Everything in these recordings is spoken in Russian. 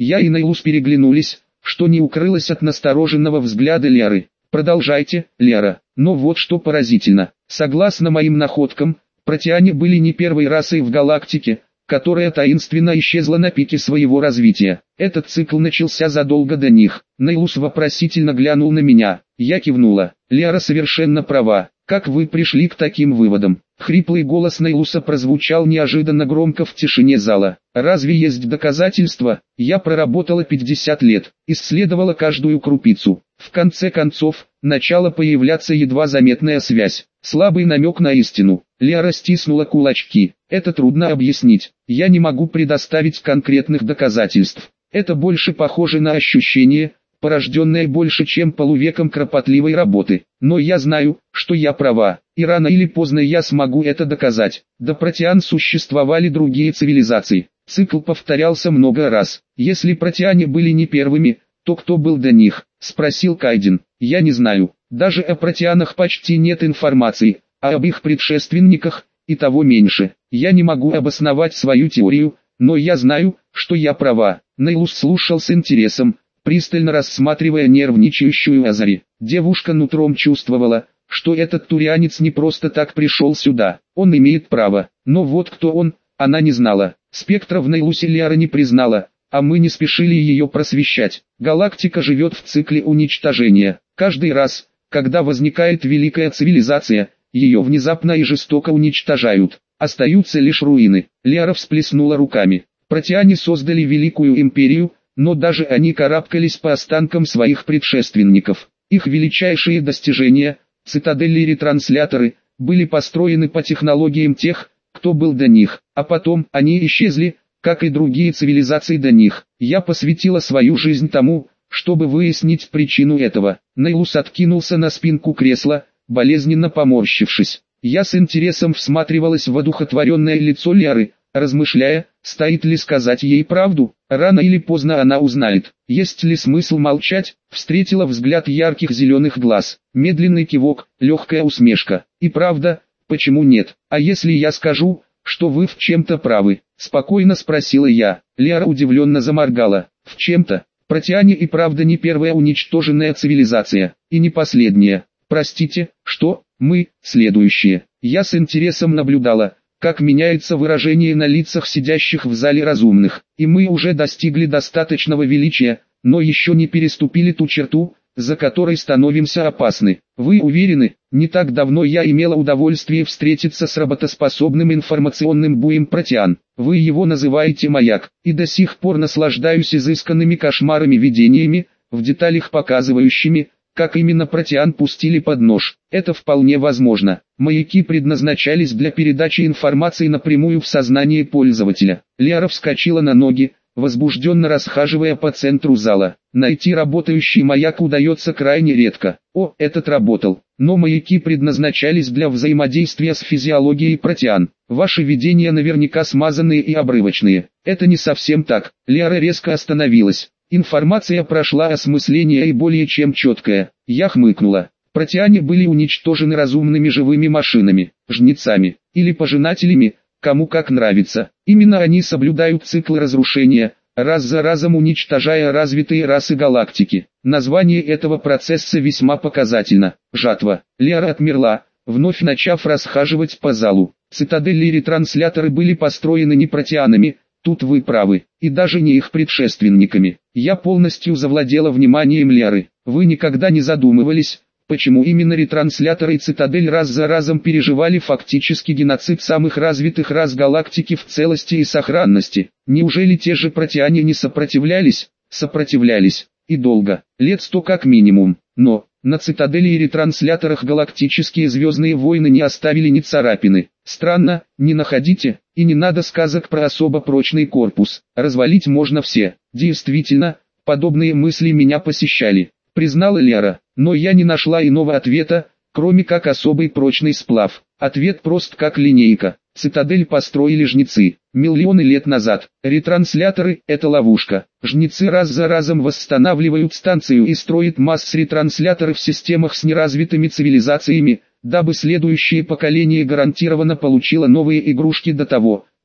Я и Нейлус переглянулись, что не укрылось от настороженного взгляда Леры. «Продолжайте, Лера». Но вот что поразительно. Согласно моим находкам, протеане были не первой расой в галактике, которая таинственно исчезла на пике своего развития. Этот цикл начался задолго до них. Нейлус вопросительно глянул на меня. Я кивнула. Лера совершенно права. Как вы пришли к таким выводам? Хриплый голос Нейлуса прозвучал неожиданно громко в тишине зала. Разве есть доказательства? Я проработала 50 лет, исследовала каждую крупицу. В конце концов, начала появляться едва заметная связь. Слабый намек на истину. Лера стиснула кулачки. Это трудно объяснить. Я не могу предоставить конкретных доказательств. Это больше похоже на ощущение, порожденное больше чем полувеком кропотливой работы. Но я знаю, что я права, и рано или поздно я смогу это доказать. До протеан существовали другие цивилизации. Цикл повторялся много раз. Если протеане были не первыми, то кто был до них? Спросил Кайден. Я не знаю. Даже о протеанах почти нет информации, а об их предшественниках и того меньше. Я не могу обосновать свою теорию, но я знаю, что я права. Нейлус слушал с интересом, пристально рассматривая нервничающую Азари. Девушка нутром чувствовала, что этот турианец не просто так пришел сюда. Он имеет право. Но вот кто он, она не знала. Спектра в Нейлусе Лера не признала, а мы не спешили ее просвещать. Галактика живет в цикле уничтожения. Каждый раз, когда возникает великая цивилизация, ее внезапно и жестоко уничтожают. Остаются лишь руины. Лера всплеснула руками. Протеане создали великую империю, но даже они карабкались по останкам своих предшественников. Их величайшие достижения, цитадели-ретрансляторы, были построены по технологиям тех, кто был до них, а потом они исчезли, как и другие цивилизации до них. Я посвятила свою жизнь тому, чтобы выяснить причину этого. Нейлус откинулся на спинку кресла, болезненно поморщившись. Я с интересом всматривалась в одухотворенное лицо Леры, размышляя, стоит ли сказать ей правду. Рано или поздно она узнает. Есть ли смысл молчать? Встретила взгляд ярких зеленых глаз. Медленный кивок, легкая усмешка. И правда, почему нет? А если я скажу, что вы в чем-то правы? Спокойно спросила я. Лера удивленно заморгала. В чем-то? Протеане и правда не первая уничтоженная цивилизация, и не последняя. Простите, что? Мы, следующие. Я с интересом наблюдала, как меняется выражение на лицах сидящих в зале разумных. И мы уже достигли достаточного величия, но еще не переступили ту черту, за которой становимся опасны. Вы уверены? Не так давно я имела удовольствие встретиться с работоспособным информационным буем протеан. Вы его называете маяк, и до сих пор наслаждаюсь изысканными кошмарами-видениями, в деталях показывающими, как именно протеан пустили под нож. Это вполне возможно. Маяки предназначались для передачи информации напрямую в сознание пользователя. Лера вскочила на ноги, возбужденно расхаживая по центру зала. Найти работающий маяк удается крайне редко. О, этот работал. Но маяки предназначались для взаимодействия с физиологией протеан. Ваши видения наверняка смазанные и обрывочные. Это не совсем так. Лера резко остановилась. Информация прошла осмысление и более чем четкая. Я хмыкнула. Протеане были уничтожены разумными живыми машинами, жнецами, или пожинателями, кому как нравится. Именно они соблюдают цикл разрушения, раз за разом уничтожая развитые расы галактики. Название этого процесса весьма показательно. Жатва. Лера отмерла, вновь начав расхаживать по залу. Цитадели-ретрансляторы были построены не протеанами, тут вы правы, и даже не их предшественниками. Я полностью завладела вниманием Леры. Вы никогда не задумывались, почему именно ретрансляторы и цитадель раз за разом переживали фактически геноцид самых развитых рас галактики в целости и сохранности? Неужели те же протеане не сопротивлялись? Сопротивлялись. И долго. Лет 100 как минимум. Но на цитадели и ретрансляторах галактические звездные войны не оставили ни царапины. Странно, не находите? И не надо сказок про особо прочный корпус. Развалить можно все. Действительно, подобные мысли меня посещали, признала Лера. Но я не нашла иного ответа, кроме как особый прочный сплав. Ответ прост как линейка. Цитадель построили жнецы миллионы лет назад. Ретрансляторы – это ловушка. Жнецы раз за разом восстанавливают станцию и строят масс-ретрансляторы в системах с неразвитыми цивилизациями, дабы следующее поколение гарантированно получило новые игрушки до того,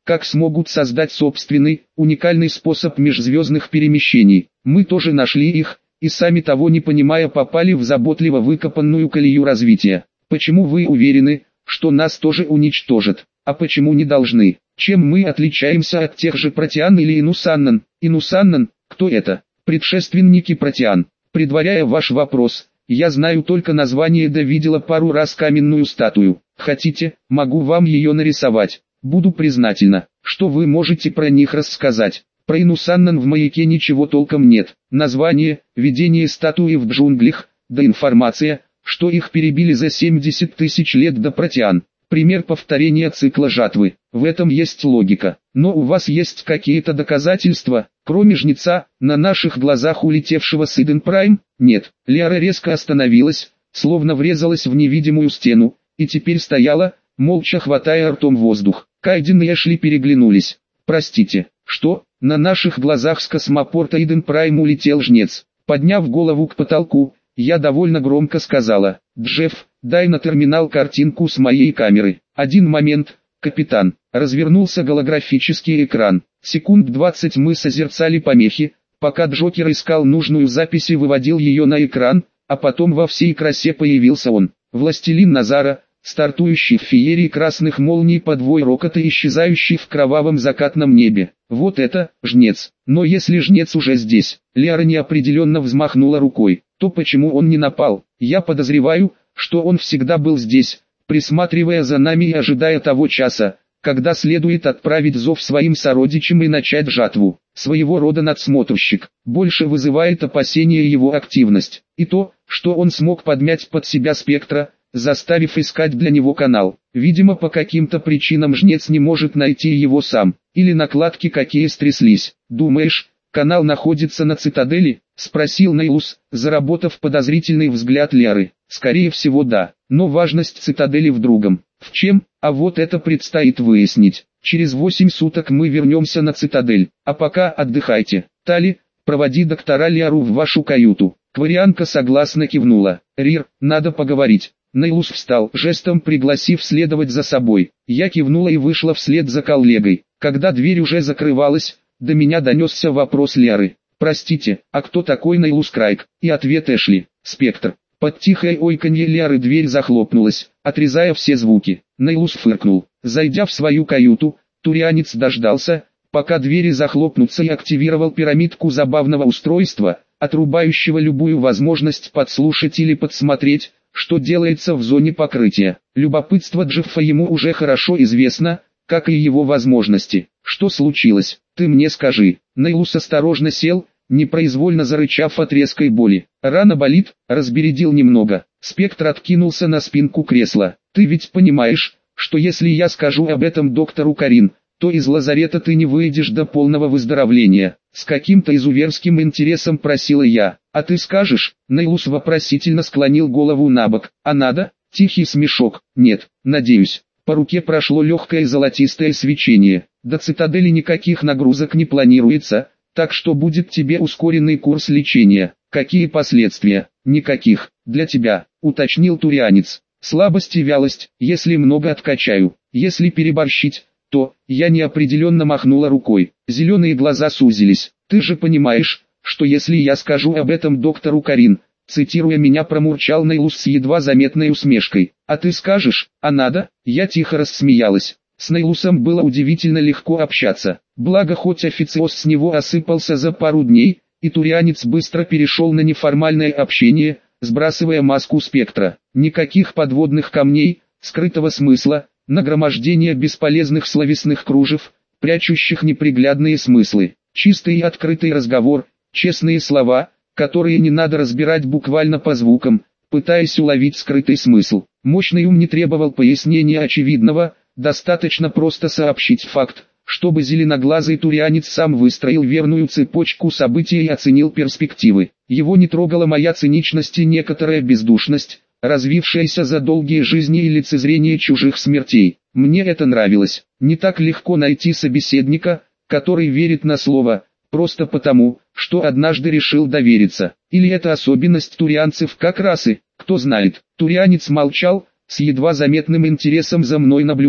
как смогут создать собственный, уникальный способ межзвездных перемещений. Мы тоже нашли их, и сами того не понимая попали в заботливо выкопанную колею развития. Почему вы уверены, что нас тоже уничтожат? А почему не должны? Чем мы отличаемся от тех же протеан или инусаннан? Инусаннан, кто это? Предшественники протеан. Предваряя ваш вопрос, я знаю только название, да видела пару раз каменную статую. Хотите, могу вам ее нарисовать. Буду признательна. Что вы можете про них рассказать? Про инусаннан в маяке ничего толком нет. Название, видение статуи в джунглях, да информация, что их перебили за 70 тысяч лет до протеан. Пример повторения цикла жатвы. В этом есть логика. Но у вас есть какие-то доказательства, кроме жнеца, на наших глазах улетевшего с Иден Прайм? Нет. Лиара резко остановилась, словно врезалась в невидимую стену, и теперь стояла, молча хватая ртом воздух. Кайден и Эшли переглянулись. Простите, что? На наших глазах с космопорта Иден Прайм улетел жнец. Подняв голову к потолку, я довольно громко сказала: «Джефф, дай на терминал картинку с моей камеры». «Один момент, капитан». Развернулся голографический экран. Секунд 20 мы созерцали помехи, пока Джокер искал нужную запись и выводил ее на экран, а потом во всей красе появился он. Властелин Назара, стартующий в феерии красных молний под вой рокота и исчезающий в кровавом закатном небе. Вот это, жнец. Но если жнец уже здесь, Лиара неопределенно взмахнула рукой, то почему он не напал? Я подозреваю, что он всегда был здесь, присматривая за нами и ожидая того часа, когда следует отправить зов своим сородичам и начать жатву. Своего рода надсмотрщик. Больше вызывает опасения его активность. И то, что он смог подмять под себя спектра, заставив искать для него канал. Видимо, по каким-то причинам жнец не может найти его сам. Или накладки какие стряслись. «Думаешь, канал находится на цитадели?» — спросил Нейлус, заработав подозрительный взгляд Лиары. «Скорее всего да, но важность цитадели в другом. В чем? А вот это предстоит выяснить. Через 8 суток мы вернемся на цитадель, а пока отдыхайте. Тали, проводи доктора Лиару в вашу каюту». Кварианка согласно кивнула. «Рир, надо поговорить». Нейлус встал, жестом пригласив следовать за собой. Я кивнула и вышла вслед за коллегой. Когда дверь уже закрывалась, до меня донесся вопрос Лиары. «Простите, а кто такой Нейлус Крайк?» И ответ Эшли: «Спектр». Под тихое ойканье Лиары дверь захлопнулась, отрезая все звуки. Нейлус фыркнул. Зайдя в свою каюту, турианец дождался, пока двери захлопнутся, и активировал пирамидку забавного устройства, отрубающего любую возможность подслушать или подсмотреть, что делается в зоне покрытия. Любопытство Джеффа ему уже хорошо известно, как и его возможности. «Что случилось? Ты мне скажи». Нейлус осторожно сел, непроизвольно зарычав от резкой боли. «Рана болит?» — разбередил немного. Спектр откинулся на спинку кресла. «Ты ведь понимаешь, что если я скажу об этом доктору Карин, то из лазарета ты не выйдешь до полного выздоровления?» С каким-то изуверским интересом просила я. «А ты скажешь?» Нейлус вопросительно склонил голову набок. «А надо?» Тихий смешок. «Нет, надеюсь». По руке прошло легкое золотистое свечение. До цитадели никаких нагрузок не планируется, так что будет тебе ускоренный курс лечения. Какие последствия? Никаких. Для тебя, уточнил турианец. Слабость и вялость, если много откачаю. Если переборщить, то... Я неопределенно махнула рукой. Зеленые глаза сузились. Ты же понимаешь, что если я скажу об этом доктору Карин, цитируя меня, промурчал Нейлус с едва заметной усмешкой. «А ты скажешь, а надо?» Я тихо рассмеялась. С Нейлусом было удивительно легко общаться. Благо хоть официоз с него осыпался за пару дней, и турианец быстро перешел на неформальное общение, сбрасывая маску спектра. Никаких подводных камней, скрытого смысла, нагромождения бесполезных словесных кружев, прячущих неприглядные смыслы. Чистый и открытый разговор, честные слова, которые не надо разбирать буквально по звукам, пытаясь уловить скрытый смысл. Мощный ум не требовал пояснения очевидного, достаточно просто сообщить факт, чтобы зеленоглазый турианец сам выстроил верную цепочку событий и оценил перспективы. Его не трогала моя циничность и некоторая бездушность, развившаяся за долгие жизни и лицезрение чужих смертей. Мне это нравилось. Не так легко найти собеседника, который верит на слово, просто потому, что однажды решил довериться. Или это особенность турианцев как расы, кто знает. Турианец молчал, с едва заметным интересом за мной наблюдая.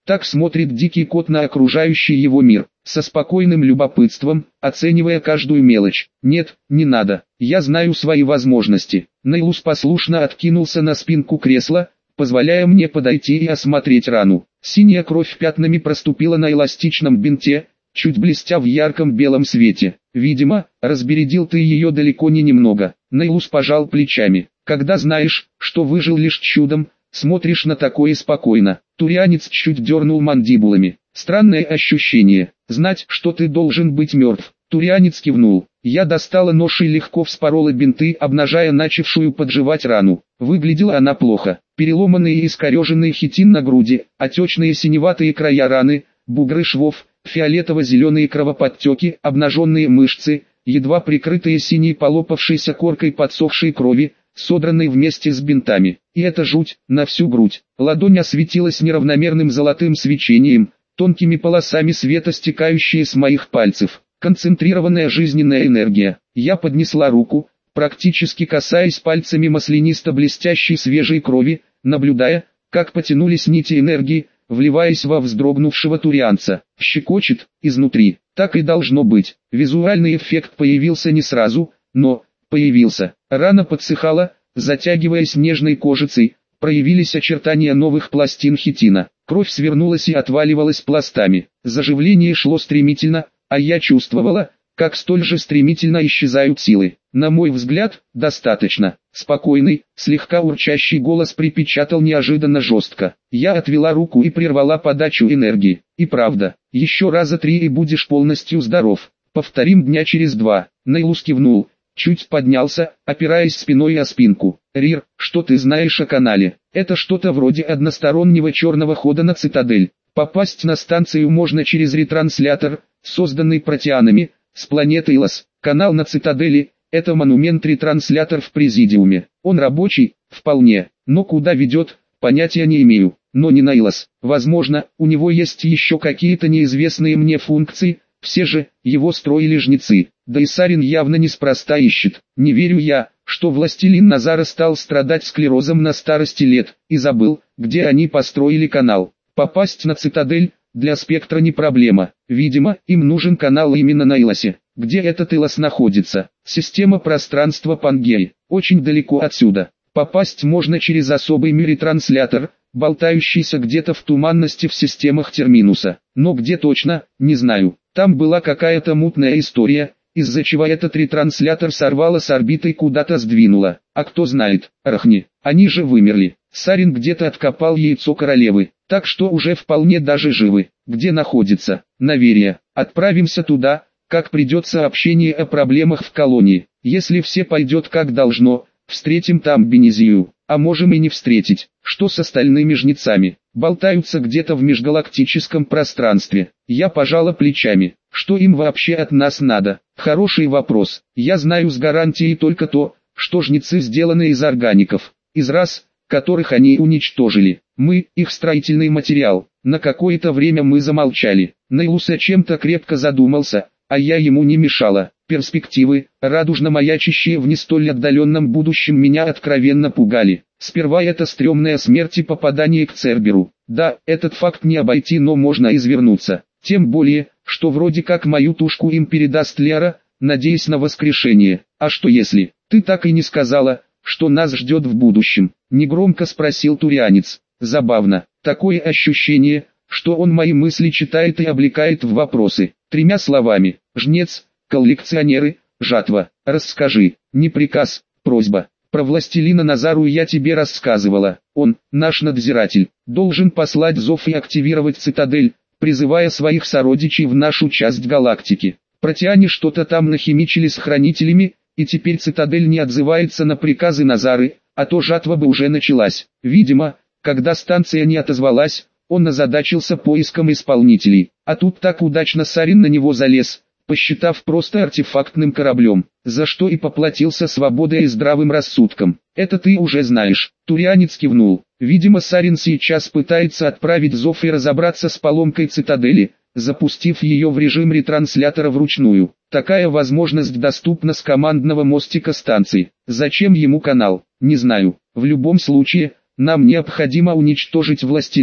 Так смотрит дикий кот на окружающий его мир, со спокойным любопытством, оценивая каждую мелочь. Нет, не надо, я знаю свои возможности. Нейлус послушно откинулся на спинку кресла, позволяя мне подойти и осмотреть рану. Синяя кровь пятнами проступила на эластичном бинте, чуть блестя в ярком белом свете. Видимо, разбередил ты ее далеко не немного. Нейлус пожал плечами. Когда знаешь, что выжил лишь чудом, смотришь на такое спокойно. Турианец чуть дернул мандибулами. Странное ощущение, знать, что ты должен быть мертв. Турианец кивнул. Я достала нож и легко вспорола бинты, обнажая начавшую подживать рану. Выглядела она плохо. Переломанный и искореженный хитин на груди, отечные синеватые края раны, бугры швов, фиолетово-зеленые кровоподтеки, обнаженные мышцы, едва прикрытые синей полопавшейся коркой подсохшей крови, содранной вместе с бинтами. И эта жуть, на всю грудь. Ладонь осветилась неравномерным золотым свечением, тонкими полосами света, стекающие с моих пальцев. Концентрированная жизненная энергия. Я поднесла руку, практически касаясь пальцами маслянисто-блестящей свежей крови, наблюдая, как потянулись нити энергии, вливаясь во вздрогнувшего турианца. Щекочет, изнутри. Так и должно быть. Визуальный эффект появился не сразу, но появился. Рана подсыхала, затягиваясь нежной кожицей, проявились очертания новых пластин хитина. Кровь свернулась и отваливалась пластами. Заживление шло стремительно, а я чувствовала, как столь же стремительно исчезают силы. На мой взгляд, достаточно. Спокойный, слегка урчащий голос припечатал неожиданно жестко. Я отвела руку и прервала подачу энергии. И правда, еще раза 3 и будешь полностью здоров. Повторим дня через 2. Нейлус кивнул, чуть поднялся, опираясь спиной о спинку. Рир, что ты знаешь о канале? Это что-то вроде одностороннего черного хода на цитадель. Попасть на станцию можно через ретранслятор, созданный протеанами, с планеты Илос. Канал на цитадели – это монумент-ретранслятор в Президиуме. Он рабочий, вполне, но куда ведет, понятия не имею. Но не на Илос. Возможно, у него есть еще какие-то неизвестные мне функции, все же, его строили жнецы. Да и Сарин явно неспроста ищет. Не верю я, что властелин Назара стал страдать склерозом на старости лет, и забыл, где они построили канал. Попасть на цитадель для Спектра не проблема. Видимо, им нужен канал именно на Илосе. Где этот Илос находится? Система пространства Пангеи. Очень далеко отсюда. Попасть можно через особый миретранслятор, болтающийся где-то в туманности в системах Терминуса. Но где точно, не знаю. Там была какая-то мутная история, из-за чего этот ретранслятор сорвало с орбиты и куда-то сдвинуло. А кто знает, Рахни, они же вымерли. Сарин где-то откопал яйцо королевы, так что уже вполне даже живы. Где находится? Наверье. Отправимся туда, как придет сообщение о проблемах в колонии. Если все пойдет как должно, встретим там Бенезию. А можем и не встретить. Что с остальными жнецами? Болтаются где-то в межгалактическом пространстве. Я пожала плечами. Что им вообще от нас надо? Хороший вопрос. Я знаю с гарантией только то, что жнецы сделаны из органиков. Из рас, которых они уничтожили. Мы, их строительный материал. На какое-то время мы замолчали. Нейлус о чем-то крепко задумался, а я ему не мешала. Перспективы, радужно маячащие в не столь отдаленном будущем, меня откровенно пугали. Сперва это стрёмная смерть и попадание к Церберу. Да, этот факт не обойти, но можно извернуться. Тем более, что вроде как мою тушку им передаст Лера, надеясь на воскрешение. А что если? Ты так и не сказала, что нас ждет в будущем? Негромко спросил турианец. Забавно. Такое ощущение, что он мои мысли читает и облекает в вопросы. 3 словами. Жнец, коллекционеры, жатва. Расскажи. Не приказ, просьба. Про властелина Назару я тебе рассказывала. Он, наш надзиратель, должен послать зов и активировать цитадель, призывая своих сородичей в нашу часть галактики. Протеане что-то там нахимичили с хранителями, и теперь цитадель не отзывается на приказы Назары, а то жатва бы уже началась. Видимо, когда станция не отозвалась, он озадачился поиском исполнителей. А тут так удачно Сарин на него залез, посчитав просто артефактным кораблем, за что и поплатился свободой и здравым рассудком. Это ты уже знаешь. Турианец кивнул. Видимо, Сарин сейчас пытается отправить зов и разобраться с поломкой цитадели, запустив ее в режим ретранслятора вручную. Такая возможность доступна с командного мостика станции. Зачем ему канал? Не знаю. В любом случае, нам необходимо уничтожить властелина,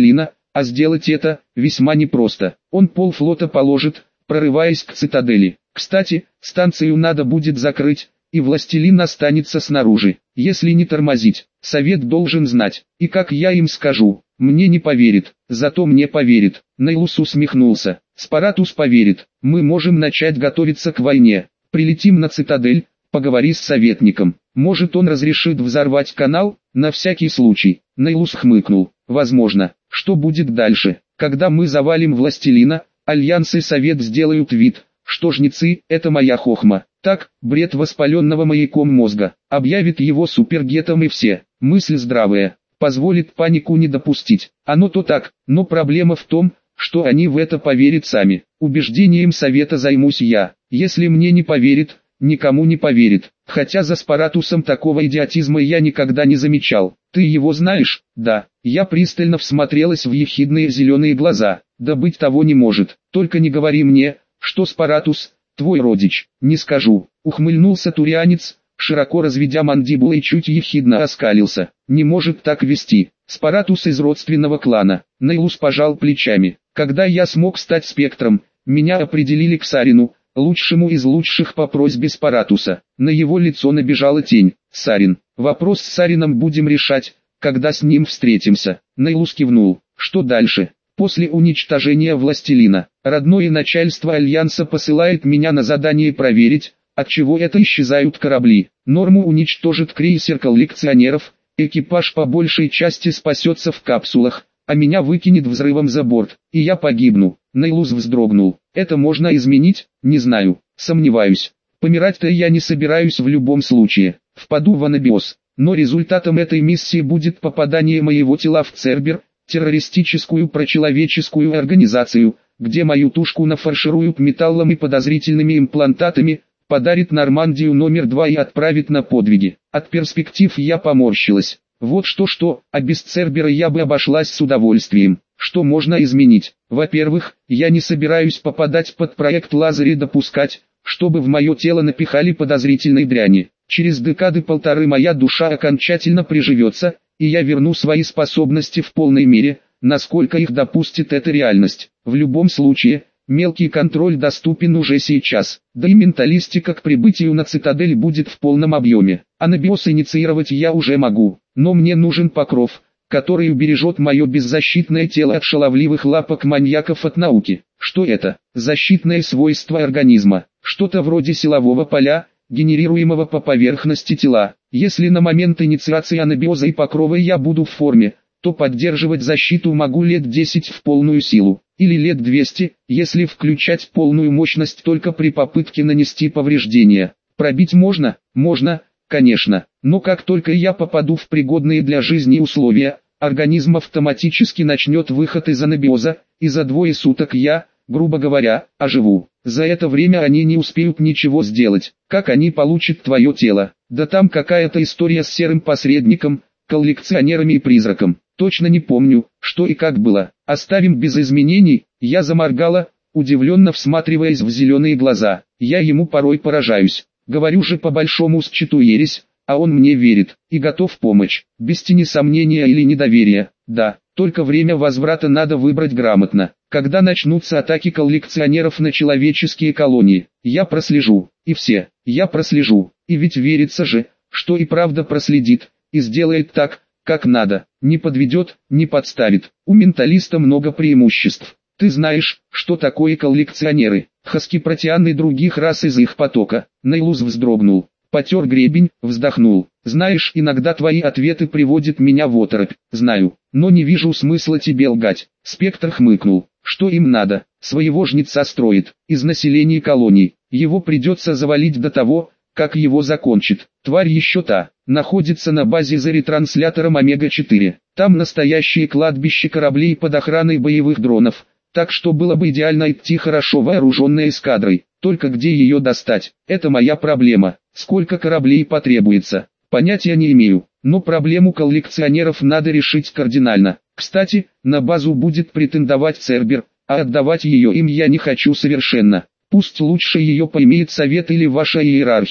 А сделать это весьма непросто. Он полфлота положит, прорываясь к цитадели. Кстати, станцию надо будет закрыть, и властелин останется снаружи. Если не тормозить, совет должен знать. И как я им скажу, мне не поверит, зато мне поверит. Нейлус усмехнулся. Спаратус поверит. Мы можем начать готовиться к войне. Прилетим на цитадель, поговори с советником. Может, он разрешит взорвать канал, на всякий случай. Нейлус хмыкнул. Возможно. Что будет дальше? Когда мы завалим властелина, Альянс и Совет сделают вид, что жнецы – это моя хохма. Так, бред воспаленного маяком мозга. Объявит его супергетом и все. Мысль здравая. Позволит панику не допустить. Оно то так, но проблема в том, что они в это поверят сами. Убеждением Совета займусь я. Если мне не поверит, никому не поверит. Хотя за Спаратусом такого идиотизма я никогда не замечал. Ты его знаешь? Да. Я пристально всмотрелась в ехидные зеленые глаза. Да быть того не может. Только не говори мне, что Спаратус – твой родич. Не скажу. Ухмыльнулся турианец, широко разведя мандибулы и чуть ехидно оскалился. Не может так вести. Спаратус из родственного клана. Нейлус пожал плечами. Когда я смог стать спектром, меня определили к Сарину, лучшему из лучших по просьбе Спаратуса. На его лицо набежала тень. Сарин. Вопрос с Сарином будем решать, когда с ним встретимся. Нейлус кивнул. Что дальше? После уничтожения властелина, родное начальство Альянса посылает меня на задание проверить, отчего это исчезают корабли. Норму уничтожит крейсер коллекционеров, экипаж по большей части спасется в капсулах, а меня выкинет взрывом за борт, и я погибну. Нейлус вздрогнул. Это можно изменить? Не знаю, сомневаюсь. Помирать-то я не собираюсь в любом случае. Впаду в анабиоз. Но результатом этой миссии будет попадание моего тела в Цербер, террористическую прочеловеческую организацию, где мою тушку нафаршируют металлом и подозрительными имплантатами, подарит Нормандию номер 2 и отправит на подвиги. От перспектив я поморщилась. Вот что, а без Цербера я бы обошлась с удовольствием. Что можно изменить? Во-первых, я не собираюсь попадать под проект Лазарь и допускать, чтобы в мое тело напихали подозрительной дряни. Через декады-полторы моя душа окончательно приживется, и я верну свои способности в полной мере, насколько их допустит эта реальность. В любом случае, мелкий контроль доступен уже сейчас, да и менталистика к прибытию на цитадель будет в полном объеме. Анабиоз инициировать я уже могу, но мне нужен покров, который убережет мое беззащитное тело от шаловливых лапок маньяков от науки. Что это? Защитное свойство организма, что-то вроде силового поля, генерируемого по поверхности тела. Если на момент инициации анабиоза и покрова я буду в форме, то поддерживать защиту могу лет 10 в полную силу, или лет 200, если включать полную мощность только при попытке нанести повреждения. Пробить можно? Можно, конечно, но как только я попаду в пригодные для жизни условия, организм автоматически начнет выход из анабиоза, и за 2 суток я, грубо говоря, оживу. За это время они не успеют ничего сделать. Как они получат твое тело? Да там какая-то история с серым посредником, коллекционерами и призраком. Точно не помню, что и как было. Оставим без изменений. Я заморгала, удивленно всматриваясь в зеленые глаза. Я ему порой поражаюсь. Говорю же по большому счету ересь, а он мне верит и готов помочь. Без тени сомнения или недоверия. Да, только время возврата надо выбрать грамотно. Когда начнутся атаки коллекционеров на человеческие колонии, я прослежу. И все, я прослежу. И ведь верится же, что и правда проследит, и сделает так, как надо. Не подведет, не подставит. У менталиста много преимуществ. Ты знаешь, что такое коллекционеры? Хаски-протеан и других рас из их потока. Нейлус вздрогнул, потер гребень, вздохнул. Знаешь, иногда твои ответы приводят меня в оторопь. Знаю, но не вижу смысла тебе лгать. Спектр хмыкнул. Что им надо? Своего жнеца строит, из населения колоний. Его придется завалить до того, как его закончит. Тварь еще та, находится на базе за ретранслятором Омега-4. Там настоящее кладбище кораблей под охраной боевых дронов. Так что было бы идеально идти хорошо вооруженной эскадрой. Только где ее достать? Это моя проблема. Сколько кораблей потребуется? Понятия не имею. Но проблему коллекционеров надо решить кардинально. Кстати, на базу будет претендовать Цербер, а отдавать ее им я не хочу совершенно. Пусть лучше ее поимеет совет или ваша иерархия. К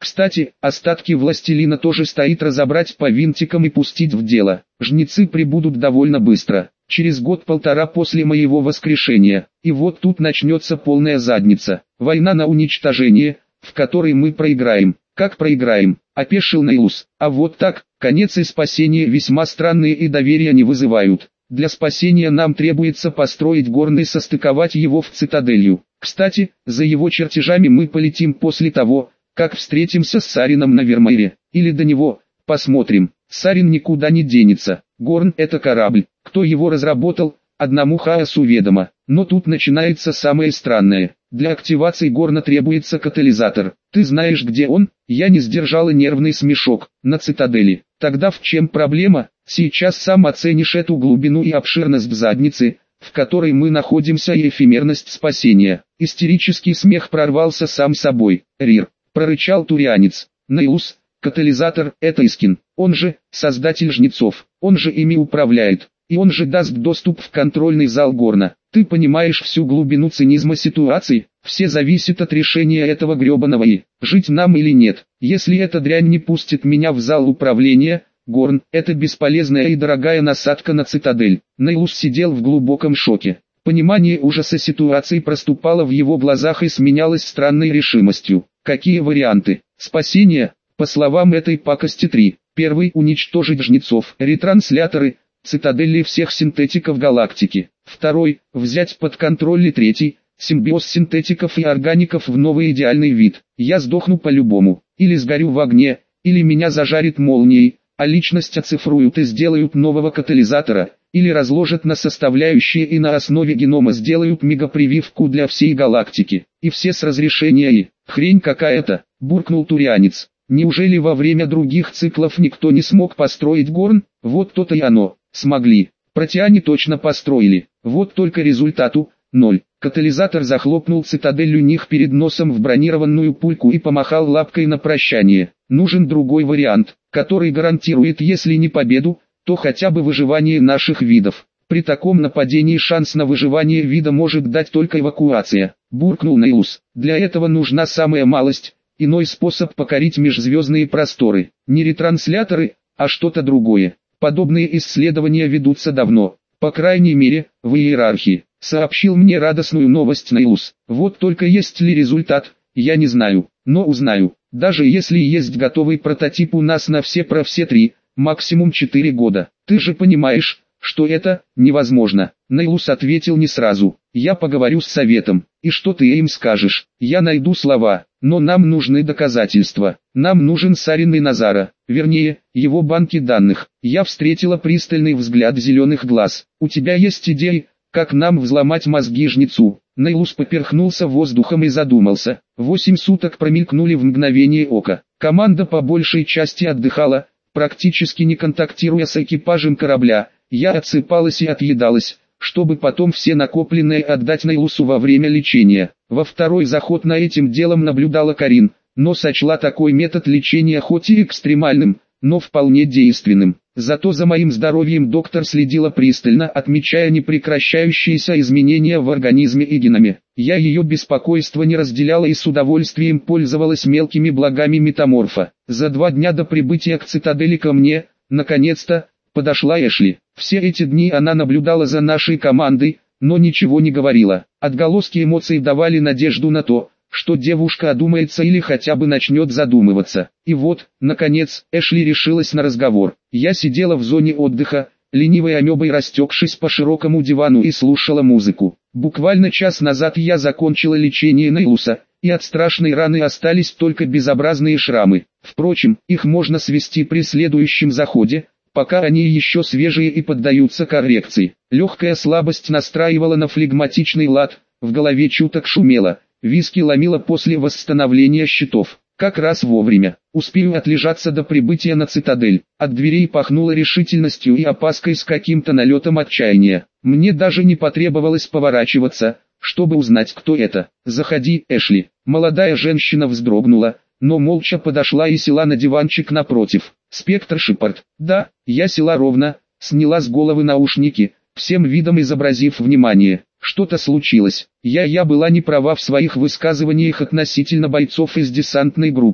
Кстати, остатки властелина тоже стоит разобрать по винтикам и пустить в дело. Жнецы прибудут довольно быстро, через год-полтора после моего воскрешения. И вот тут начнется полная задница. Война на уничтожение, в которой мы проиграем. Как проиграем? Опешил Нейлус. А вот так, конец и спасение весьма странные и доверия не вызывают. Для спасения нам требуется построить горн и состыковать его в цитаделью. Кстати, за его чертежами мы полетим после того, как встретимся с Сарином на Вермеере. Или до него, посмотрим. Сарин никуда не денется. Горн — это корабль. Кто его разработал, одному Хаосу ведомо. Но тут начинается самое странное. Для активации Горна требуется катализатор. Ты знаешь, где он? Я не сдержала нервный смешок. На цитадели. Тогда в чем проблема? Сейчас сам оценишь эту глубину и обширность задницы, в которой мы находимся, и эфемерность спасения. Истерический смех прорвался сам собой. Рир, прорычал турианец. Нейлус, катализатор — это Искин. Он же создатель жнецов. Он же ими управляет. И он же даст доступ в контрольный зал Горна. Ты понимаешь всю глубину цинизма ситуации? Все зависит от решения этого гребаного и жить нам или нет. Если эта дрянь не пустит меня в зал управления, Горн — это бесполезная и дорогая насадка на цитадель. Нейлус сидел в глубоком шоке. Понимание ужаса ситуации проступало в его глазах и сменялось странной решимостью. Какие варианты спасения? По словам этой пакости 3. Первый — уничтожить жнецов, ретрансляторы, цитадели всех синтетиков галактики. Второй — взять под контроль. И третий — симбиоз синтетиков и органиков в новый идеальный вид. Я сдохну по-любому. Или сгорю в огне, или меня зажарит молнией, а личность оцифруют и сделают нового катализатора, или разложат на составляющие и на основе генома сделают мегапрививку для всей галактики. И все с разрешения и хрень какая-то, буркнул турианец. Неужели во время других циклов никто не смог построить Горн? Вот то-то и оно. Смогли. Протеане точно построили. Вот только результату — ноль. Катализатор захлопнул цитадель у них перед носом в бронированную пульку и помахал лапкой на прощание. Нужен другой вариант, который гарантирует, если не победу, то хотя бы выживание наших видов. При таком нападении шанс на выживание вида может дать только эвакуация. Буркнул Нейлус. Для этого нужна самая малость. Иной способ покорить межзвездные просторы. Не ретрансляторы, а что-то другое. Подобные исследования ведутся давно. По крайней мере, в иерархии. Сообщил мне радостную новость Нейлус. Вот только есть ли результат, я не знаю. Но узнаю. Даже если есть готовый прототип у нас на все про все 3, максимум 4 года. Ты же понимаешь, что это невозможно. Нейлус ответил не сразу. Я поговорю с советом. И что ты им скажешь? Я найду слова. Но нам нужны доказательства. Нам нужен Сарин и Назара. Вернее, его банки данных. Я встретила пристальный взгляд зеленых глаз. У тебя есть идеи, как нам взломать мозги жнецу? Нейлус поперхнулся воздухом и задумался. 8 суток промелькнули в мгновение ока. Команда по большей части отдыхала, практически не контактируя с экипажем корабля. Я отсыпалась и отъедалась, чтобы потом все накопленное отдать Нейлусу во время лечения. Во второй заход на этим делом наблюдала Карин, но сочла такой метод лечения хоть и экстремальным, но вполне действенным. Зато за моим здоровьем доктор следила пристально, отмечая непрекращающиеся изменения в организме и геноме. Я ее беспокойство не разделяла и с удовольствием пользовалась мелкими благами метаморфа. За 2 дня до прибытия к цитадели ко мне, наконец-то, подошла Эшли. Все эти дни она наблюдала за нашей командой, но ничего не говорила. Отголоски эмоций давали надежду на то, что девушка одумается или хотя бы начнет задумываться. И вот, наконец, Эшли решилась на разговор. Я сидела в зоне отдыха, ленивой амебой растекшись по широкому дивану и слушала музыку. Буквально час назад я закончила лечение Нейлуса, и от страшной раны остались только безобразные шрамы. Впрочем, их можно свести при следующем заходе, пока они еще свежие и поддаются коррекции. Легкая слабость настраивала на флегматичный лад, в голове чуток шумело. Виски ломило после восстановления щитов. Как раз вовремя. Успею отлежаться до прибытия на цитадель. От дверей пахнуло решительностью и опаской с каким-то налетом отчаяния. Мне даже не потребовалось поворачиваться, чтобы узнать, кто это. «Заходи, Эшли». Молодая женщина вздрогнула, но молча подошла и села на диванчик напротив. «Спектр Шепард». «Да». Я села ровно, сняла с головы наушники, всем видом изобразив внимание. Что-то случилось. Я была не права в своих высказываниях относительно бойцов из десантной группы.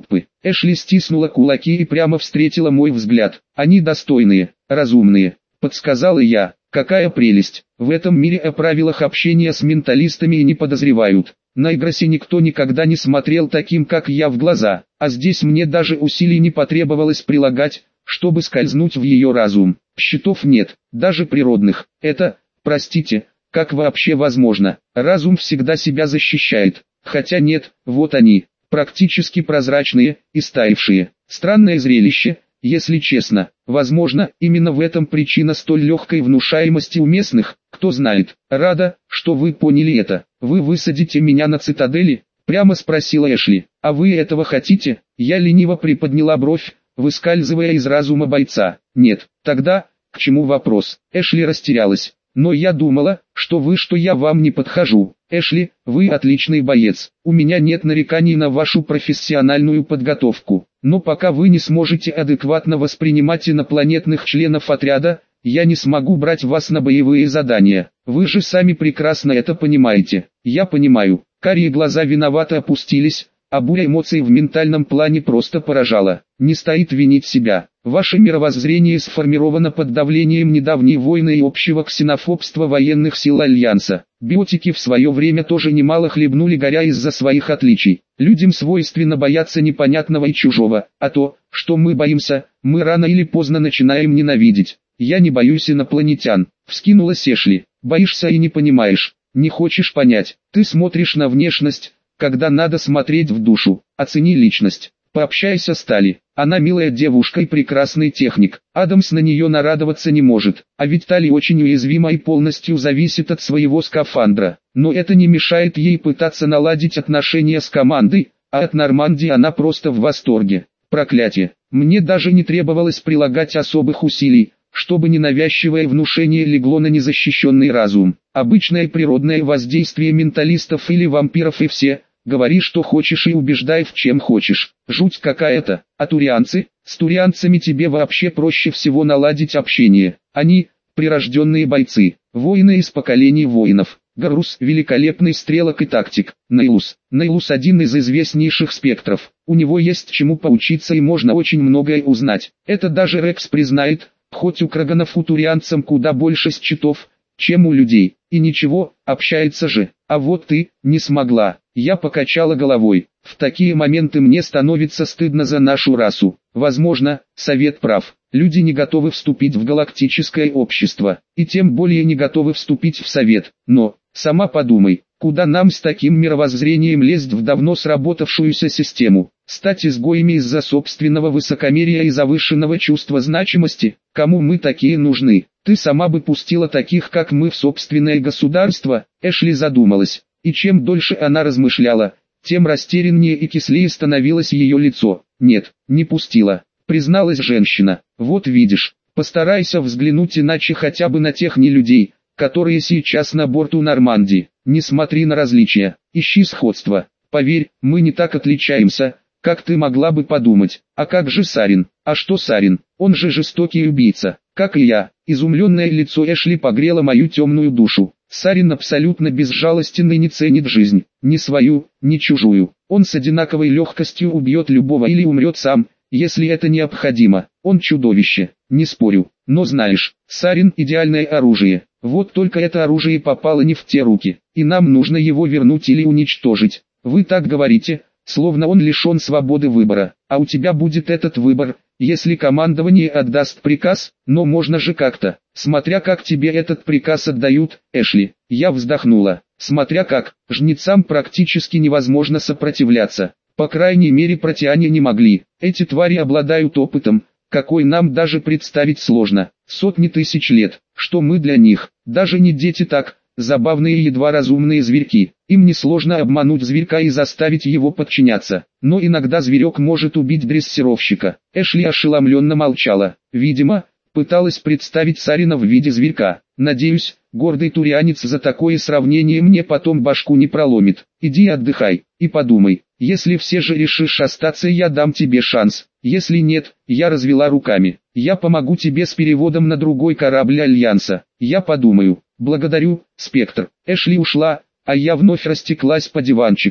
Эшли стиснула кулаки и прямо встретила мой взгляд. Они достойные, разумные, подсказала я. Какая прелесть, в этом мире о правилах общения с менталистами и не подозревают. На Игросе никто никогда не смотрел таким, как я, в глаза, а здесь мне даже усилий не потребовалось прилагать, чтобы скользнуть в ее разум. Щитов нет, даже природных. Это, простите, как вообще возможно? Разум всегда себя защищает. Хотя нет, вот они, практически прозрачные, истаившие. Странное зрелище, если честно. Возможно, именно в этом причина столь легкой внушаемости у местных, кто знает. Рада, что вы поняли это. Вы высадите меня на цитадели? Прямо спросила Эшли. А вы этого хотите? Я лениво приподняла бровь, выскальзывая из разума бойца. Нет, тогда, к чему вопрос? Эшли растерялась. Но я думала, что я вам не подхожу. Эшли, вы отличный боец. У меня нет нареканий на вашу профессиональную подготовку. Но пока вы не сможете адекватно воспринимать инопланетных членов отряда, я не смогу брать вас на боевые задания. Вы же сами прекрасно это понимаете. Я понимаю. Карие глаза виновато опустились, а буря эмоций в ментальном плане просто поражала. Не стоит винить себя. Ваше мировоззрение сформировано под давлением недавней войны и общего ксенофобства военных сил Альянса. Биотики в свое время тоже немало хлебнули горя из-за своих отличий. Людям свойственно бояться непонятного и чужого, а то, что мы боимся, мы рано или поздно начинаем ненавидеть. Я не боюсь инопланетян, вскинулась Эшли. Боишься и не понимаешь, не хочешь понять. Ты смотришь на внешность, когда надо смотреть в душу. Оцени личность. Пообщайся с Тали. Она милая девушка и прекрасный техник. Адамс на нее нарадоваться не может. А ведь Тали очень уязвима и полностью зависит от своего скафандра. Но это не мешает ей пытаться наладить отношения с командой, а от Нормандии она просто в восторге. Проклятие. Мне даже не требовалось прилагать особых усилий, чтобы ненавязчивое внушение легло на незащищенный разум. Обычное природное воздействие менталистов или вампиров и все. Говори, что хочешь и убеждай в чем хочешь. Жуть какая-то. А турианцы? С турианцами тебе вообще проще всего наладить общение. Они – прирожденные бойцы, воины из поколений воинов. Гарус – великолепный стрелок и тактик. Нейлус – один из известнейших спектров. У него есть чему поучиться и можно очень многое узнать. Это даже Рекс признает, хоть у краганов у турианцам куда больше счетов, чем у людей. И ничего, общается же. А вот ты, не смогла. Я покачала головой. В такие моменты мне становится стыдно за нашу расу. Возможно, совет прав. Люди не готовы вступить в галактическое общество. И тем более не готовы вступить в совет. Но, сама подумай, куда нам с таким мировоззрением лезть в давно сработавшуюся систему? Стать изгоями из-за собственного высокомерия и завышенного чувства значимости? Кому мы такие нужны? Ты сама бы пустила таких, как мы, в собственное государство? Эшли задумалась. И чем дольше она размышляла, тем растеряннее и кислее становилось ее лицо. «Нет, не пустила», — призналась женщина. «Вот видишь, постарайся взглянуть иначе хотя бы на тех нелюдей, которые сейчас на борту Нормандии. Не смотри на различия, ищи сходства. Поверь, мы не так отличаемся, как ты могла бы подумать. А как же Сарин? А что Сарин? Он же жестокий убийца, как и я». Изумленное лицо Эшли погрело мою темную душу. Сарин абсолютно безжалостен и не ценит жизнь, ни свою, ни чужую. Он с одинаковой легкостью убьет любого или умрет сам, если это необходимо. Он чудовище, не спорю. Но знаешь, Сарин – идеальное оружие. Вот только это оружие попало не в те руки, и нам нужно его вернуть или уничтожить. Вы так говорите, словно он лишен свободы выбора, а у тебя будет этот выбор, если командование отдаст приказ, но можно же как-то, смотря как тебе этот приказ отдают, Эшли. Я вздохнула, смотря как, жнецам практически невозможно сопротивляться, по крайней мере протиане не могли, эти твари обладают опытом, какой нам даже представить сложно, сотни тысяч лет, что мы для них, даже не дети так, забавные едва разумные зверьки. Им несложно обмануть зверька и заставить его подчиняться. Но иногда зверек может убить дрессировщика. Эшли ошеломленно молчала. Видимо, пыталась представить Сарина в виде зверька. Надеюсь, гордый турианец за такое сравнение мне потом башку не проломит. Иди отдыхай, и подумай. Если все же решишь остаться, я дам тебе шанс. Если нет, я развела руками. Я помогу тебе с переводом на другой корабль Альянса. Я подумаю. Благодарю, Спектр. Эшли ушла, а я вновь растеклась по диванчику.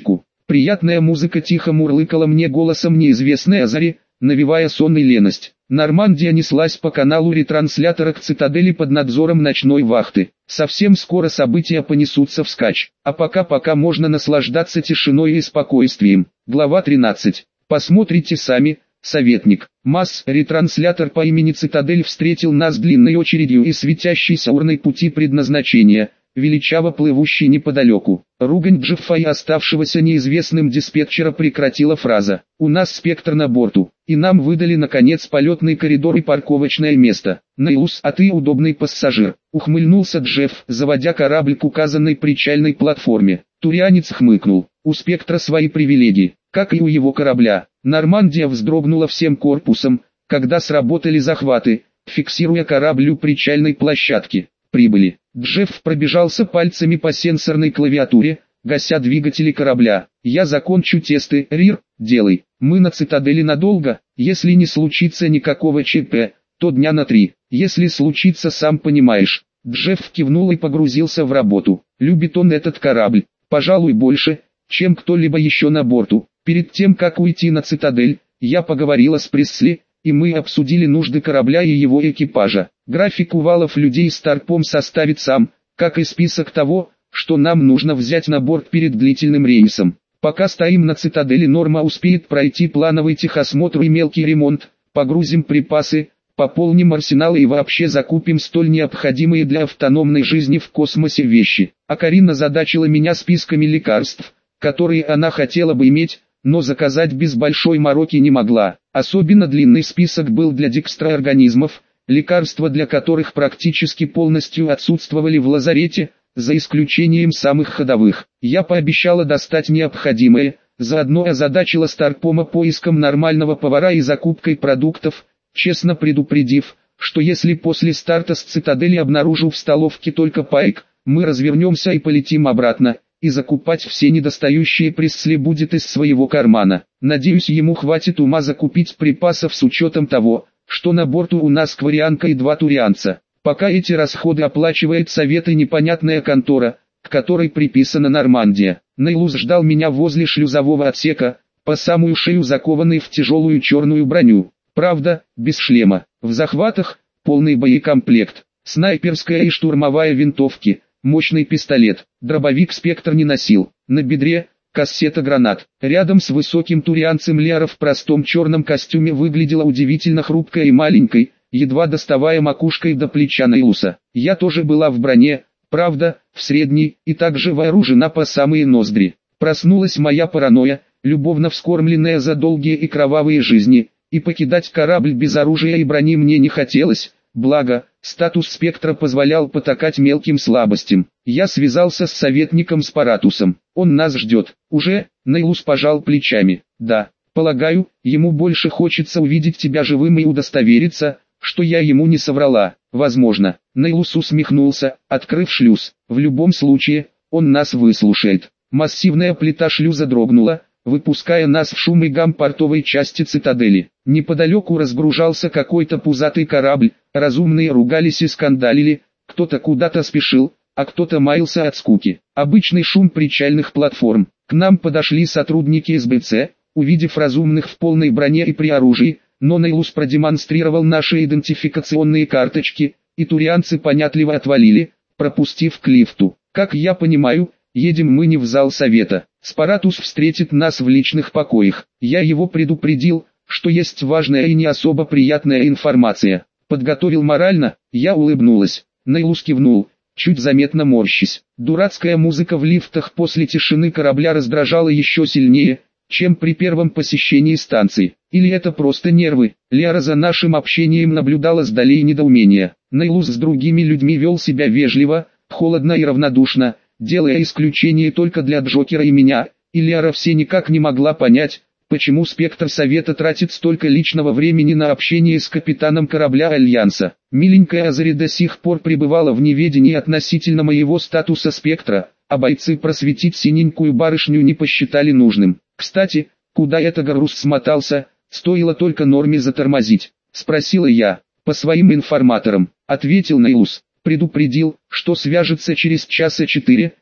Приятная музыка тихо мурлыкала мне голосом неизвестной Азари, навевая сон и леность. Нормандия неслась по каналу ретранслятора к цитадели под надзором ночной вахты. Совсем скоро события понесутся вскачь, а пока можно наслаждаться тишиной и спокойствием. Глава 13. Посмотрите сами, советник. Ретранслятор по имени Цитадель встретил нас длинной очередью и светящейся урной пути предназначения, величаво плывущий неподалеку. Ругань Джеффа и оставшегося неизвестным диспетчера прекратила фраза «У нас спектр на борту», и нам выдали наконец полетный коридор и парковочное место. «Нейлус, а ты удобный пассажир», — ухмыльнулся Джефф, заводя корабль к указанной причальной платформе. Турианец хмыкнул. «У спектра свои привилегии, как и у его корабля». Нормандия вздрогнула всем корпусом, когда сработали захваты, фиксируя корабль у причальной площадки. Прибыли. Джефф пробежался пальцами по сенсорной клавиатуре, гася двигатели корабля. «Я закончу тесты, Рир, делай. Мы на цитадели надолго, если не случится никакого ЧП, то дня на 3. Если случится, сам понимаешь». Джефф кивнул и погрузился в работу. Любит он этот корабль, пожалуй, больше, чем кто-либо еще на борту. Перед тем, как уйти на цитадель, я поговорила с Пресли, и мы обсудили нужды корабля и его экипажа. График увалов людей Старпом составит сам, как и список того, что нам нужно взять на борт перед длительным рейсом. Пока стоим на цитадели, Норма успеет пройти плановый техосмотр и мелкий ремонт, погрузим припасы, пополним арсенал и вообще закупим столь необходимые для автономной жизни в космосе вещи. А Карина задачила меня списками лекарств, которые она хотела бы иметь, но заказать без большой мороки не могла. Особенно длинный список был для декстроорганизмов, лекарства для которых практически полностью отсутствовали в лазарете, за исключением самых ходовых. Я пообещала достать необходимое, заодно озадачила Старпома поиском нормального повара и закупкой продуктов, честно предупредив, что если после старта с цитадели обнаружу в столовке только пайк, мы развернемся и полетим обратно, и закупать все недостающие Пресли будет из своего кармана. Надеюсь, ему хватит ума закупить припасов с учетом того, что на борту у нас кварианка и 2 турианца. Пока эти расходы оплачивает совет и непонятная контора, к которой приписана Нормандия. Нейлус ждал меня возле шлюзового отсека, по самую шею закованный в тяжелую черную броню. Правда, без шлема. В захватах полный боекомплект, снайперская и штурмовая винтовки, мощный пистолет, дробовик «Спектр» не носил, на бедре кассета гранат. Рядом с высоким турианцем Лера в простом черном костюме выглядела удивительно хрупкой и маленькой, едва доставая макушкой до плеча Нейлуса. Я тоже была в броне, правда, в средней, и также вооружена по самые ноздри. Проснулась моя паранойя, любовно вскормленная за долгие и кровавые жизни, и покидать корабль без оружия и брони мне не хотелось. Благо, статус спектра позволял потакать мелким слабостям. Я связался с советником Спаратусом. Он нас ждет. Уже? Нейлус пожал плечами. Да, полагаю, ему больше хочется увидеть тебя живым и удостовериться, что я ему не соврала. Возможно. Нейлус усмехнулся, открыв шлюз. В любом случае, он нас выслушает. Массивная плита шлюза дрогнула, выпуская нас в шум и гам портовой части цитадели. Неподалеку разгружался какой-то пузатый корабль, разумные ругались и скандалили, кто-то куда-то спешил, а кто-то маялся от скуки. Обычный шум причальных платформ. К нам подошли сотрудники СБЦ, увидев разумных в полной броне и при оружии, но Нейлус продемонстрировал наши идентификационные карточки, и турианцы понятливо отвалили, пропустив к лифту. Как я понимаю, едем мы не в зал совета. Спаратус встретит нас в личных покоях. Я его предупредил, что есть важная и не особо приятная информация. Подготовил морально, я улыбнулась. Нейлус кивнул, чуть заметно морщись. Дурацкая музыка в лифтах после тишины корабля раздражала еще сильнее, чем при первом посещении станции. Или это просто нервы? Лера за нашим общением наблюдала с долей недоумения. Нейлус с другими людьми вел себя вежливо, холодно и равнодушно, делая исключение только для Джокера и меня, и Лера все никак не могла понять, почему спектр совета тратит столько личного времени на общение с капитаном корабля Альянса. Миленькая Азари до сих пор пребывала в неведении относительно моего статуса спектра, а бойцы просветить синенькую барышню не посчитали нужным. Кстати, куда это Гарус смотался, стоило только Норме затормозить, спросила я. По своим информаторам, ответил Нейлус. Предупредил, что свяжется через часа 4,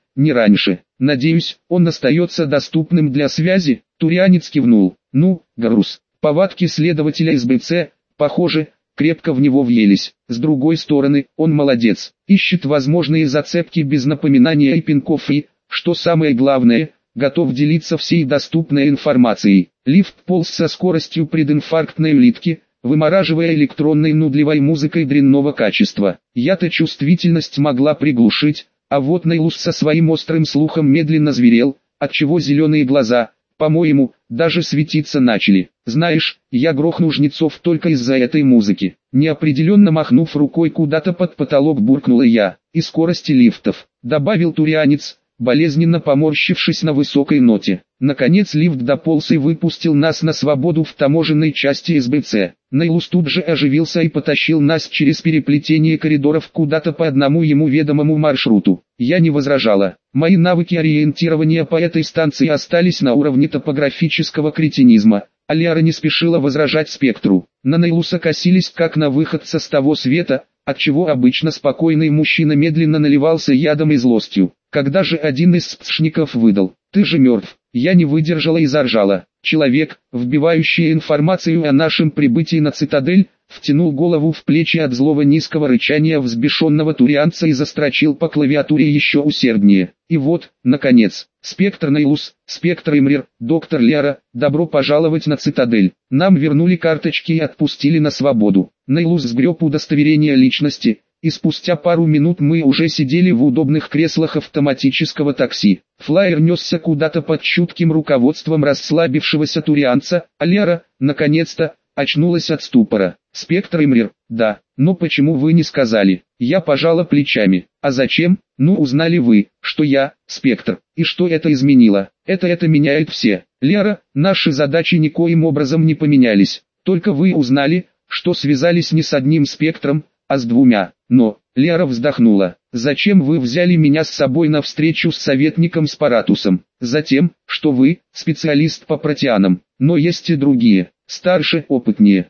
не раньше. Надеюсь, он остается доступным для связи? Турианец кивнул. Ну, груз. Повадки следователя СБЦ, похоже, крепко в него въелись. С другой стороны, он молодец. Ищет возможные зацепки без напоминания и пинков и, что самое главное, готов делиться всей доступной информацией. Лифт полз со скоростью прединфарктной улитки, вымораживая электронной нудливой музыкой дрянного качества. Я-то чувствительность могла приглушить, а вот Нейлус со своим острым слухом медленно зверел, отчего зеленые глаза, по-моему, даже светиться начали. Знаешь, я грохну жнецов только из-за этой музыки. Неопределенно махнув рукой куда-то под потолок, буркнула я. И скорости лифтов, добавил турианец, болезненно поморщившись на высокой ноте. Наконец лифт дополз и выпустил нас на свободу в таможенной части СБЦ. Нейлус тут же оживился и потащил нас через переплетение коридоров куда-то по одному ему ведомому маршруту. Я не возражала. Мои навыки ориентирования по этой станции остались на уровне топографического кретинизма. А Лиара не спешила возражать спектру. На Нейлуса косились как на выходца с того света, отчего обычно спокойный мужчина медленно наливался ядом и злостью. Когда же один из спшников выдал: «Ты же мертв», я не выдержала и заржала. Человек, вбивающий информацию о нашем прибытии на цитадель, втянул голову в плечи от злого низкого рычания взбешенного турианца и застрочил по клавиатуре еще усерднее. И вот, наконец, спектр Нейлус, спектр Имрир, доктор Лиара, добро пожаловать на цитадель. Нам вернули карточки и отпустили на свободу. Нейлус сгреб удостоверение личности, и спустя пару минут мы уже сидели в удобных креслах автоматического такси. Флайер несся куда-то под чутким руководством расслабившегося турианца, а Лиара, наконец-то, очнулась от ступора. Спектр Имрир, да, но почему вы не сказали? Я пожала плечами. А зачем? Ну, узнали вы, что я, спектр, и что это изменило. Это меняет все. Лиара, наши задачи никоим образом не поменялись. Только вы узнали, что связались не с одним спектром, а с двумя. Но, Лиара вздохнула. Зачем вы взяли меня с собой на встречу с советником Спаратусом? Затем, что вы, специалист по протеанам. Но есть и другие, старше, опытнее.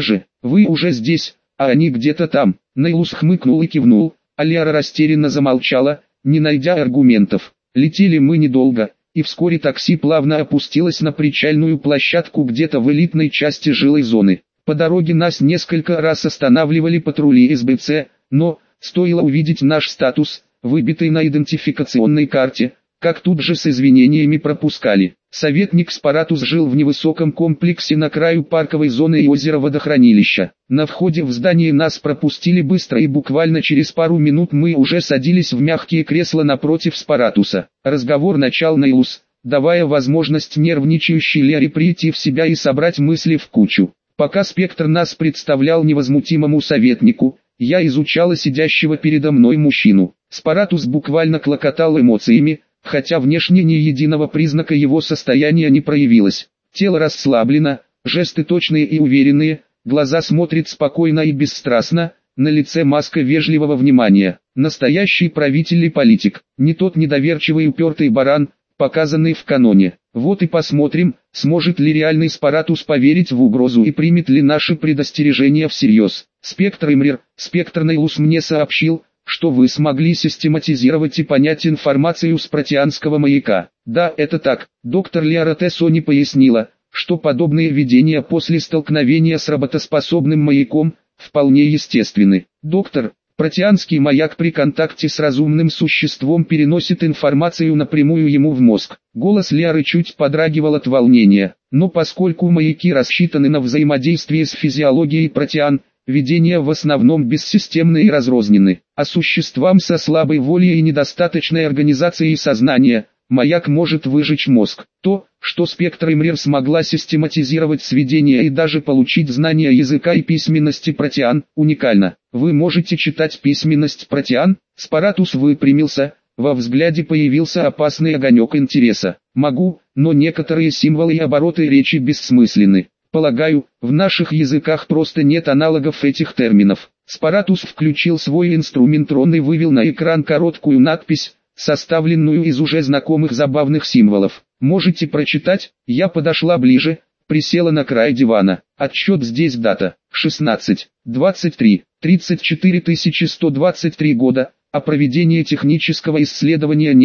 Вы уже здесь, а они где-то там. Нейлус хмыкнул и кивнул, а Лиара растерянно замолчала, не найдя аргументов. Летели мы недолго, и вскоре такси плавно опустилось на причальную площадку где-то в элитной части жилой зоны. По дороге нас несколько раз останавливали патрули СБЦ, но, стоило увидеть наш статус, выбитый на идентификационной карте, как тут же с извинениями пропускали. Советник Спаратус жил в невысоком комплексе на краю парковой зоны и озера водохранилища. На входе в здание нас пропустили быстро, и буквально через пару минут мы уже садились в мягкие кресла напротив Спаратуса. Разговор начал Нейлус, давая возможность нервничающей Лиаре прийти в себя и собрать мысли в кучу. Пока спектр нас представлял невозмутимому советнику, я изучала сидящего передо мной мужчину. Спаратус буквально клокотал эмоциями, хотя внешне ни единого признака его состояния не проявилось. Тело расслаблено, жесты точные и уверенные, глаза смотрят спокойно и бесстрастно, на лице маска вежливого внимания. Настоящий правитель и политик, не тот недоверчивый упертый баран, показанный в каноне. Вот и посмотрим, сможет ли реальный Спаратус поверить в угрозу и примет ли наши предостережения всерьез. Спектр Имрир, спектр Нейлус мне сообщил, что вы смогли систематизировать и понять информацию с протеанского маяка. Да, это так. Доктор Лиара Тессони пояснила, что подобные видения после столкновения с работоспособным маяком вполне естественны. Доктор, протеанский маяк при контакте с разумным существом переносит информацию напрямую ему в мозг. Голос Лиары чуть подрагивал от волнения. Но поскольку маяки рассчитаны на взаимодействие с физиологией протеан, видения в основном бессистемны и разрознены. А существам со слабой волей и недостаточной организацией сознания, маяк может выжечь мозг. То, что спектр Имрир смогла систематизировать сведения и даже получить знания языка и письменности протеан, уникально. Вы можете читать письменность протеан? Спаратус выпрямился, во взгляде появился опасный огонек интереса. Могу, но некоторые символы и обороты речи бессмысленны. Полагаю, в наших языках просто нет аналогов этих терминов. Спаратус включил свой инструментron и вывел на экран короткую надпись, составленную из уже знакомых забавных символов. Можете прочитать? Я подошла ближе, присела на край дивана. Отсчет здесь дата. 16, 23, 34 123 года. О проведении технического исследования нет,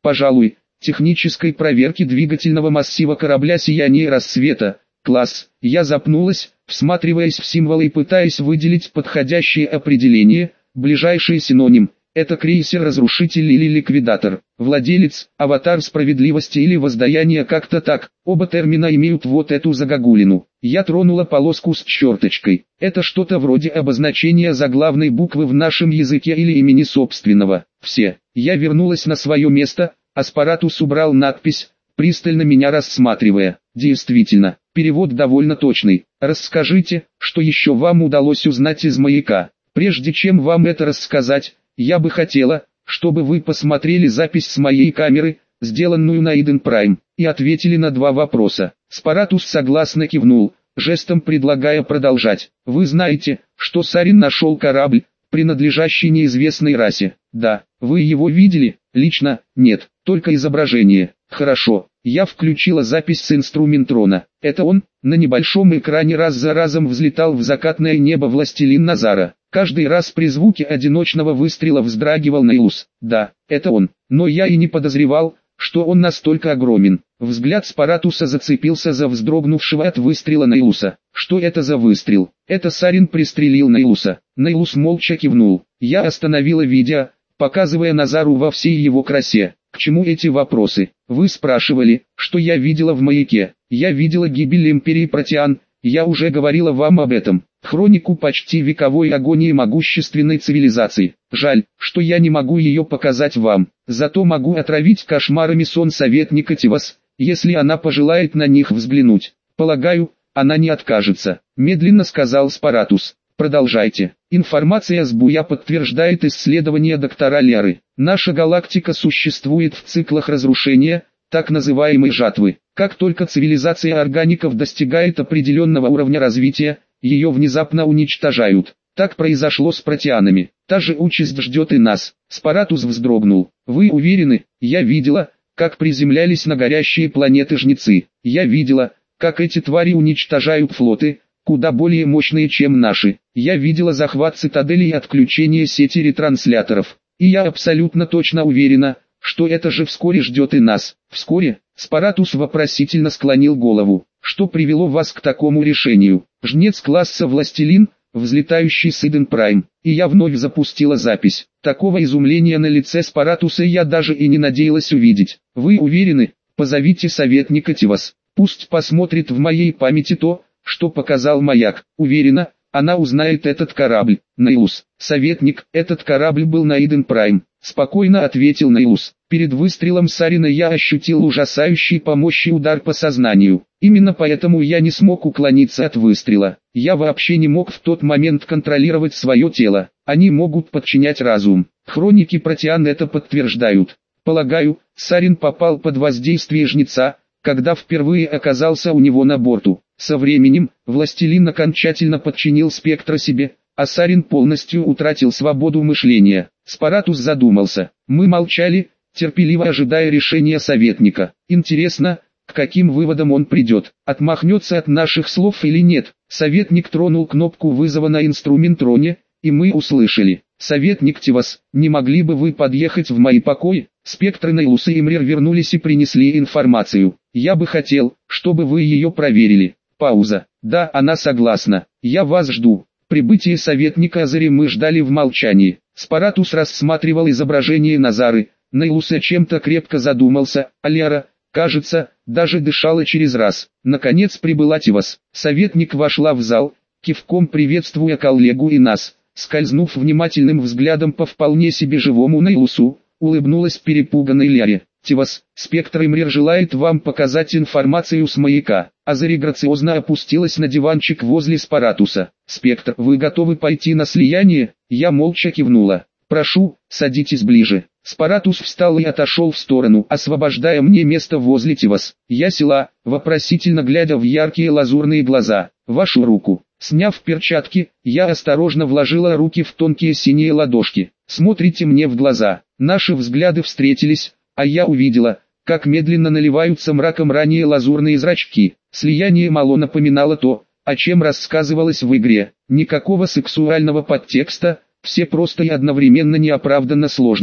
пожалуй, технической проверки двигательного массива корабля «Сияние рассвета». Класс. Я запнулась, всматриваясь в символы и пытаясь выделить подходящее определение. Ближайший синоним. Это крейсер-разрушитель или ликвидатор, владелец, аватар справедливости или воздаяния, как-то так. Оба термина имеют вот эту загогулину. Я тронула полоску с черточкой. Это что-то вроде обозначения заглавной буквы в нашем языке или имени собственного. Все. Я вернулась на свое место, Аспаратус убрал надпись, пристально меня рассматривая. Действительно, перевод довольно точный. Расскажите, что еще вам удалось узнать из маяка. Прежде чем вам это рассказать, я бы хотела, чтобы вы посмотрели запись с моей камеры, сделанную на Иден Прайм, и ответили на два вопроса. Аспаратус согласно кивнул, жестом предлагая продолжать. Вы знаете, что Сарин нашел корабль, принадлежащий неизвестной расе? Да. Вы его видели? Лично? Нет, только изображение. Хорошо. Я включила запись с инструменттрона. Это он? На небольшом экране раз за разом взлетал в закатное небо властелин Назара. Каждый раз при звуке одиночного выстрела вздрагивал Наилус. Да, это он. Но я и не подозревал, что он настолько огромен. Взгляд Аспаратуса зацепился за вздрогнувшего от выстрела Наилуса. Что это за выстрел? Это Сарин пристрелил Наилуса. Наилус молча кивнул. Я остановила видео, показывая Назару во всей его красе. К чему эти вопросы? Вы спрашивали, что я видела в маяке. Я видела гибель Империи Протеан. Я уже говорила вам об этом. Хронику почти вековой агонии могущественной цивилизации. Жаль, что я не могу ее показать вам. Зато могу отравить кошмарами сон советника Тивас, если она пожелает на них взглянуть. Полагаю, она не откажется. Медленно сказал Аспаратус. Продолжайте. Информация с Буя подтверждает исследования доктора Леры. Наша галактика существует в циклах разрушения, так называемой жатвы. Как только цивилизация органиков достигает определенного уровня развития, ее внезапно уничтожают. Так произошло с протеанами. Та же участь ждет и нас. Аспаратус вздрогнул. Вы уверены? Я видела, как приземлялись на горящие планеты жнецы. Я видела, как эти твари уничтожают флоты, куда более мощные, чем наши. Я видела захват цитадели и отключение сети ретрансляторов. И я абсолютно точно уверена, что это же вскоре ждет и нас. Вскоре? Аспаратус вопросительно склонил голову. Что привело вас к такому решению? Жнец класса «Властелин», взлетающий с Иден Прайм. И я вновь запустила запись. Такого изумления на лице Аспаратуса я даже и не надеялась увидеть. Вы уверены? Позовите советника Тивас. Пусть посмотрит в моей памяти то, что показал маяк. Уверена, она узнает этот корабль. Наилус, советник, этот корабль был на Иден Прайм. Спокойно ответил Наилус. Перед выстрелом Сарина я ощутил ужасающий по мощи удар по сознанию. Именно поэтому я не смог уклониться от выстрела. Я вообще не мог в тот момент контролировать свое тело. Они могут подчинять разум. Хроники Протеан это подтверждают. Полагаю, Сарин попал под воздействие жнеца, когда впервые оказался у него на борту. Со временем, властелин окончательно подчинил спектра себе, а Сарин полностью утратил свободу мышления. Аспаратус задумался. Мы молчали, терпеливо ожидая решения советника. Интересно, к каким выводам он придет? Отмахнется от наших слов или нет? Советник тронул кнопку вызова на инструментроне, и мы услышали. Советник Тивас, не могли бы вы подъехать в мои покои? Спектры Наилуса и Мрер вернулись и принесли информацию. Я бы хотел, чтобы вы ее проверили. Пауза. Да, она согласна. Я вас жду. Прибытие советника Азари мы ждали в молчании. Аспаратус рассматривал изображение Назары. Наилуса чем-то крепко задумался, а Лера, кажется, даже дышала через раз. Наконец прибыла Тивас. Советник вошла в зал, кивком приветствуя коллегу и нас. Скользнув внимательным взглядом по вполне себе живому Наилусу, улыбнулась перепуганной Лере. Тивас, спектр Имрер желает вам показать информацию с маяка. Азари грациозно опустилась на диванчик возле Аспаратуса. Спектр, вы готовы пойти на слияние? Я молча кивнула. Прошу, садитесь ближе. Аспаратус встал и отошел в сторону, освобождая мне место возле Тивас. Я села, вопросительно глядя в яркие лазурные глаза. Вашу руку. Сняв перчатки, я осторожно вложила руки в тонкие синие ладошки. Смотрите мне в глаза. Наши взгляды встретились, а я увидела, как медленно наливаются мраком ранее лазурные зрачки. Слияние мало напоминало то, о чем рассказывалось в игре. Никакого сексуального подтекста, все просто и одновременно неоправданно сложно.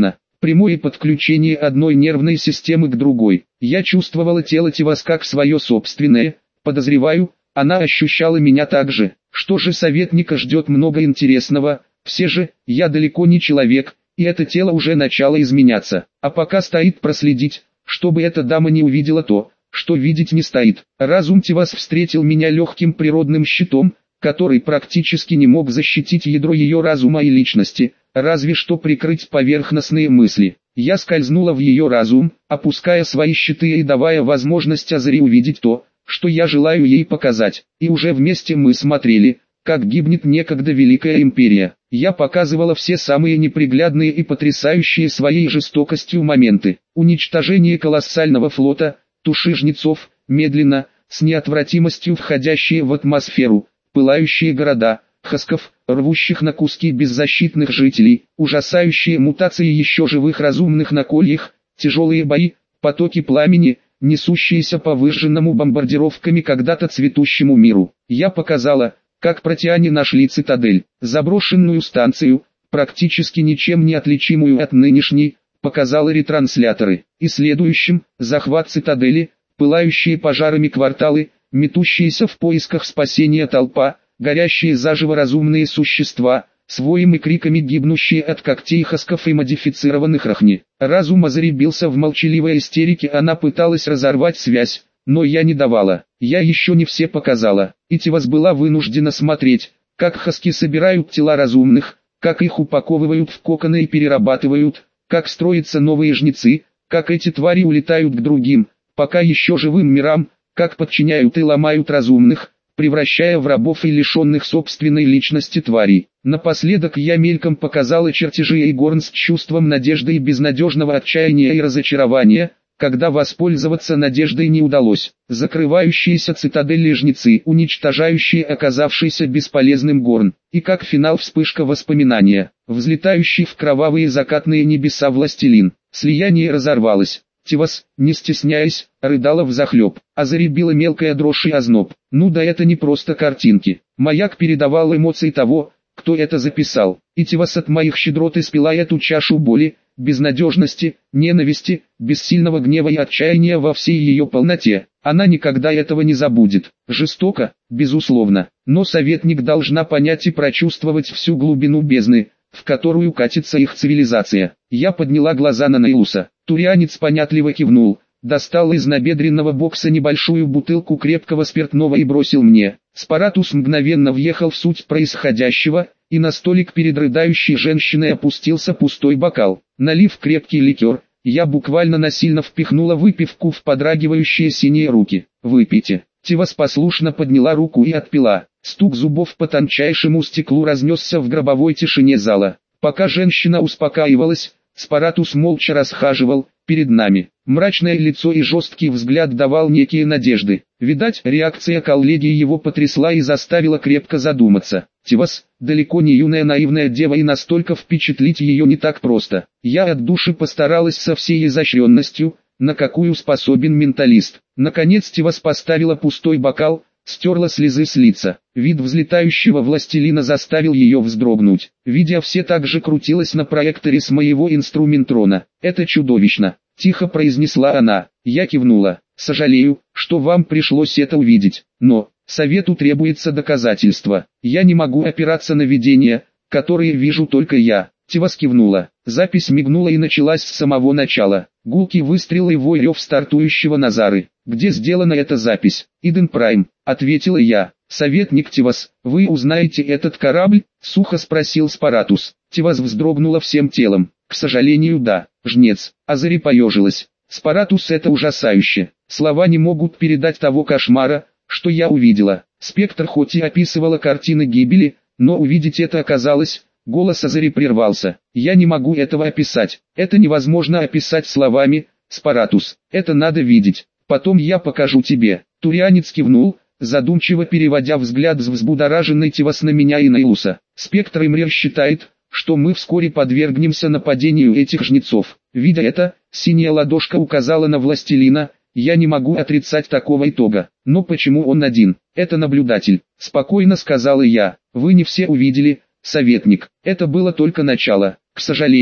прямое подключение одной нервной системы к другой. Я чувствовала тело Тивас как свое собственное, подозреваю, она ощущала меня так же. Что же советника ждет много интересного, все же, я далеко не человек, и это тело уже начало изменяться. А пока стоит проследить, чтобы эта дама не увидела то, что видеть не стоит. Разум Тивас встретил меня легким природным щитом, который практически не мог защитить ядро ее разума и личности, разве что прикрыть поверхностные мысли. Я скользнула в ее разум, опуская свои щиты и давая возможность Азари увидеть то, что я желаю ей показать. И уже вместе мы смотрели, как гибнет некогда Великая Империя. Я показывала все самые неприглядные и потрясающие своей жестокостью моменты. Уничтожение колоссального флота, туши жнецов, медленно, с неотвратимостью входящие в атмосферу, пылающие города, хасков, рвущих на куски беззащитных жителей, ужасающие мутации еще живых разумных на кольях, тяжелые бои, потоки пламени, несущиеся по выжженному бомбардировками когда-то цветущему миру. Я показала, как протиане нашли цитадель, заброшенную станцию, практически ничем не отличимую от нынешней, показала ретрансляторы. И следующим, захват цитадели, пылающие пожарами кварталы, метущиеся в поисках спасения толпа, горящие заживо разумные существа, с воем и криками гибнущие от когтей хасков и модифицированных рахни. Разум Азари бился в молчаливой истерике, она пыталась разорвать связь, но я не давала. Я еще не все показала, и Тивас была вынуждена смотреть, как хаски собирают тела разумных, как их упаковывают в коконы и перерабатывают, как строятся новые жнецы, как эти твари улетают к другим, пока еще живым мирам, как подчиняют и ломают разумных, превращая в рабов и лишенных собственной личности тварей. Напоследок я мельком показала чертежи Эйгорн с чувством надежды и безнадежного отчаяния и разочарования, когда воспользоваться надеждой не удалось. Закрывающиеся цитадели жнецы, уничтожающие оказавшийся бесполезным Горн, и как финал вспышка воспоминания, взлетающий в кровавые закатные небеса властелин. Слияние разорвалось. Тивас, не стесняясь, рыдала взахлеб, а заребила мелкая дрожь и озноб. Ну да, это не просто картинки. Маяк передавал эмоции того, кто это записал. И Тивас от моих щедрот испила эту чашу боли, безнадежности, ненависти, бессильного гнева и отчаяния во всей ее полноте. Она никогда этого не забудет. Жестоко, безусловно, но советник должна понять и прочувствовать всю глубину бездны, в которую катится их цивилизация. Я подняла глаза на Нейлуса. Турианец понятливо кивнул, достал из набедренного бокса небольшую бутылку крепкого спиртного и бросил мне. Спаратус мгновенно въехал в суть происходящего, и на столик перед рыдающей женщиной опустился пустой бокал. Налив крепкий ликер, я буквально насильно впихнула выпивку в подрагивающие синие руки. «Выпейте». Тивас послушно подняла руку и отпила. Стук зубов по тончайшему стеклу разнесся в гробовой тишине зала. Пока женщина успокаивалась, Спаратус молча расхаживал перед нами. Мрачное лицо и жесткий взгляд давал некие надежды. Видать, реакция коллеги его потрясла и заставила крепко задуматься. Тивас, далеко не юная наивная дева, и настолько впечатлить ее не так просто. Я от души постаралась со всей изощренностью, на какую способен менталист. Наконец Тивас поставила пустой бокал, стерла слезы с лица. Вид взлетающего властелина заставил ее вздрогнуть. Видя все, так же крутилась на проекторе с моего инструментрона. «Это чудовищно», — тихо произнесла она. Я кивнула. «Сожалею, что вам пришлось это увидеть, но совету требуется доказательство. Я не могу опираться на видения, которые вижу только я». Тивас кивнула. Запись мигнула и началась с самого начала. Гулкий выстрел и вой рев стартующего Назары. «Где сделана эта запись?» «Иден Прайм», — ответила я. «Советник Тивас, вы узнаете этот корабль?» — сухо спросил Спаратус. Тивас вздрогнула всем телом. «К сожалению, да, жнец». Азари поежилась. «Спаратус, это ужасающе. Слова не могут передать того кошмара, что я увидела». Спектр хоть и описывала картины гибели, но увидеть это оказалось... Голос Азари прервался. «Я не могу этого описать. Это невозможно описать словами, Спаратус. Это надо видеть. Потом я покажу тебе». Турианец кивнул, задумчиво переводя взгляд с взбудораженной Тивас на меня и Нейлуса. «Спектр Имрер считает, что мы вскоре подвергнемся нападению этих жнецов. Видя это, синяя ладошка указала на властелина. Я не могу отрицать такого итога. Но почему он один? Это наблюдатель», — спокойно сказала я. «Вы не все увидели, советник. Это было только начало. К сожалению,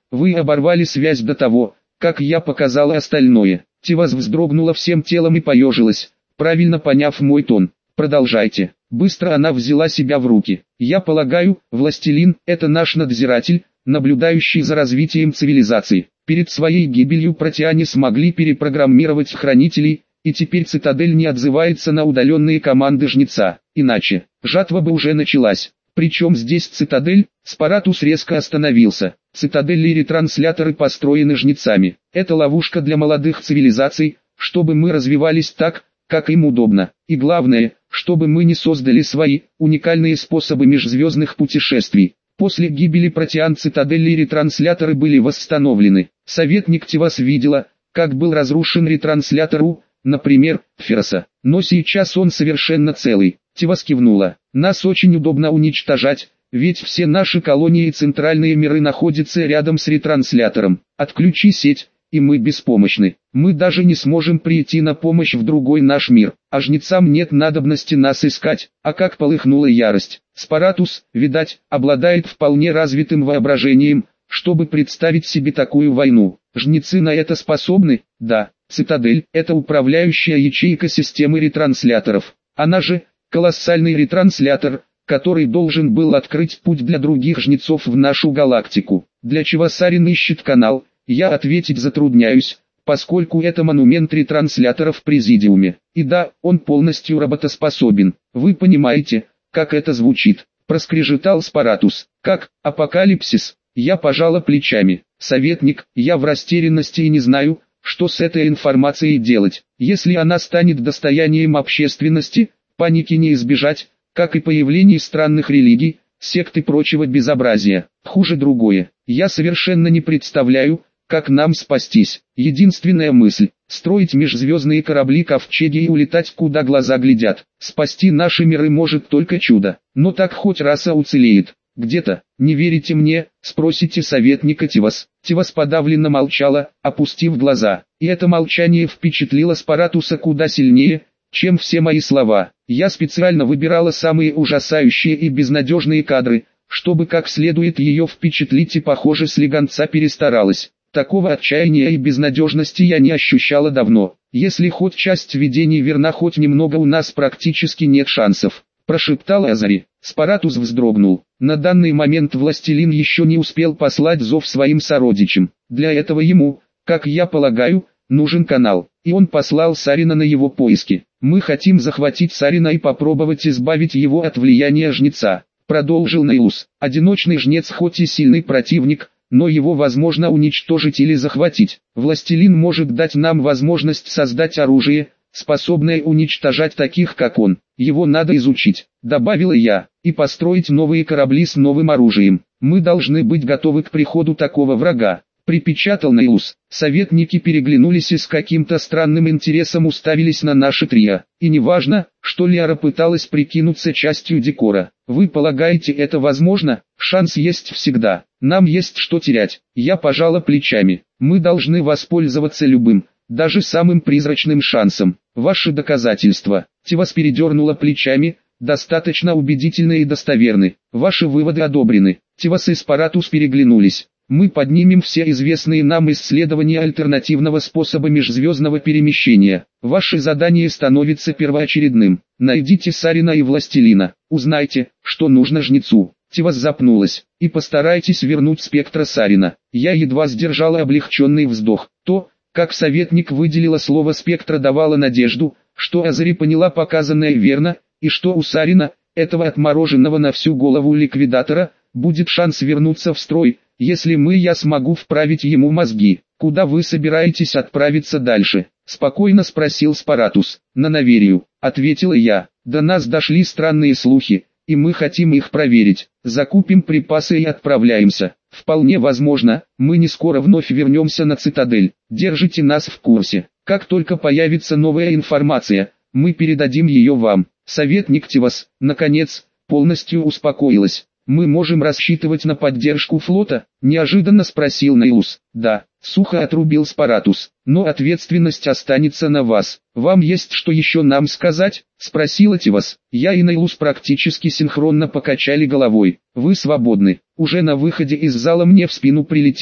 Вы оборвали связь до того, как я показала остальное. Тивас вздрогнула всем телом и поежилась, правильно поняв мой тон. Продолжайте. Быстро она взяла себя в руки. Я полагаю, властелин – это наш надзиратель, наблюдающий за развитием цивилизации. Перед своей гибелью протеане смогли перепрограммировать хранителей, и теперь цитадель не отзывается на удаленные команды жнеца. Иначе, жатва бы уже началась. Причем здесь цитадель? Спаратус резко остановился. Цитадели и ретрансляторы построены жнецами. Это ловушка для молодых цивилизаций, чтобы мы развивались так, как им удобно. И главное, чтобы мы не создали свои, уникальные способы межзвездных путешествий. После гибели протеан цитадели и ретрансляторы были восстановлены. Советник Тивас видела, как был разрушен ретранслятор У, например, Фероса. Но сейчас он совершенно целый. Тивас кивнула. Нас очень удобно уничтожать, ведь все наши колонии и центральные миры находятся рядом с ретранслятором. Отключи сеть, и мы беспомощны. Мы даже не сможем прийти на помощь в другой наш мир, а жнецам нет надобности нас искать. А как полыхнула ярость. Спаратус, видать, обладает вполне развитым воображением, чтобы представить себе такую войну. Жнецы на это способны? Да. Цитадель – это управляющая ячейка системы ретрансляторов. Она же – колоссальный ретранслятор, который должен был открыть путь для других жнецов в нашу галактику. Для чего Сарин ищет канал, я ответить затрудняюсь, поскольку это монумент ретрансляторов в Президиуме. И да, он полностью работоспособен. Вы понимаете, как это звучит? Проскрежетал Спаратус. Как апокалипсис? Я пожала плечами. Советник, я в растерянности и не знаю, что с этой информацией делать. Если она станет достоянием общественности, паники не избежать, как и появление странных религий, сект и прочего безобразия. Хуже другое. Я совершенно не представляю, как нам спастись. Единственная мысль – строить межзвездные корабли-ковчеги и улетать куда глаза глядят. Спасти наши миры может только чудо. Но так хоть раса уцелеет. Где-то, не верите мне, спросите советника Тивас. Тивас подавленно молчала, опустив глаза. И это молчание впечатлило Спаратуса куда сильнее, чем все мои слова. Я специально выбирала самые ужасающие и безнадежные кадры, чтобы как следует ее впечатлить, и похоже слегонца перестаралась. Такого отчаяния и безнадежности я не ощущала давно. Если хоть часть видений верна, хоть немного, у нас практически нет шансов. Прошептал Азари. Спаратус вздрогнул. На данный момент властелин еще не успел послать зов своим сородичам. Для этого ему, как я полагаю, нужен канал. И он послал Сарина на его поиски. Мы хотим захватить Сарина и попробовать избавить его от влияния жнеца. Продолжил Нейлус. Одиночный жнец хоть и сильный противник, но его возможно уничтожить или захватить. Властелин может дать нам возможность создать оружие, способное уничтожать таких как он. Его надо изучить, добавила я, и построить новые корабли с новым оружием. Мы должны быть готовы к приходу такого врага. Припечатал Нейлус. Советники переглянулись и с каким-то странным интересом уставились на наше трио. И неважно, что Лиара пыталась прикинуться частью декора. Вы полагаете, это возможно? Шанс есть всегда. Нам есть что терять. Я пожала плечами. Мы должны воспользоваться любым, даже самым призрачным шансом. Ваши доказательства. Тивас передернула плечами. Достаточно убедительны и достоверны. Ваши выводы одобрены. Тивас и Спаратус переглянулись. Мы поднимем все известные нам исследования альтернативного способа межзвездного перемещения. Ваше задание становится первоочередным. Найдите Сарина и Властелина. Узнайте, что нужно жнецу. Тивас запнулась. И постарайтесь вернуть спектра Сарина. Я едва сдержала облегченный вздох. То, как советник выделила слово «спектра», давало надежду, что Азари поняла показанное верно, и что у Сарина, этого отмороженного на всю голову ликвидатора, будет шанс вернуться в строй, если я смогу вправить ему мозги. Куда вы собираетесь отправиться дальше? Спокойно спросил Спаратус. На Наверию, ответила я. До нас дошли странные слухи, и мы хотим их проверить. Закупим припасы и отправляемся. Вполне возможно, мы не скоро вновь вернемся на цитадель. Держите нас в курсе. Как только появится новая информация, мы передадим ее вам. Советник Тивас, наконец, полностью успокоилась. Мы можем рассчитывать на поддержку флота? Неожиданно спросил Нейлус. Да, сухо отрубил Спаратус. Но ответственность останется на вас. Вам есть что еще нам сказать? Спросила Тивас. Я и Нейлус практически синхронно покачали головой. Вы свободны. Уже на выходе из зала мне в спину прилетело.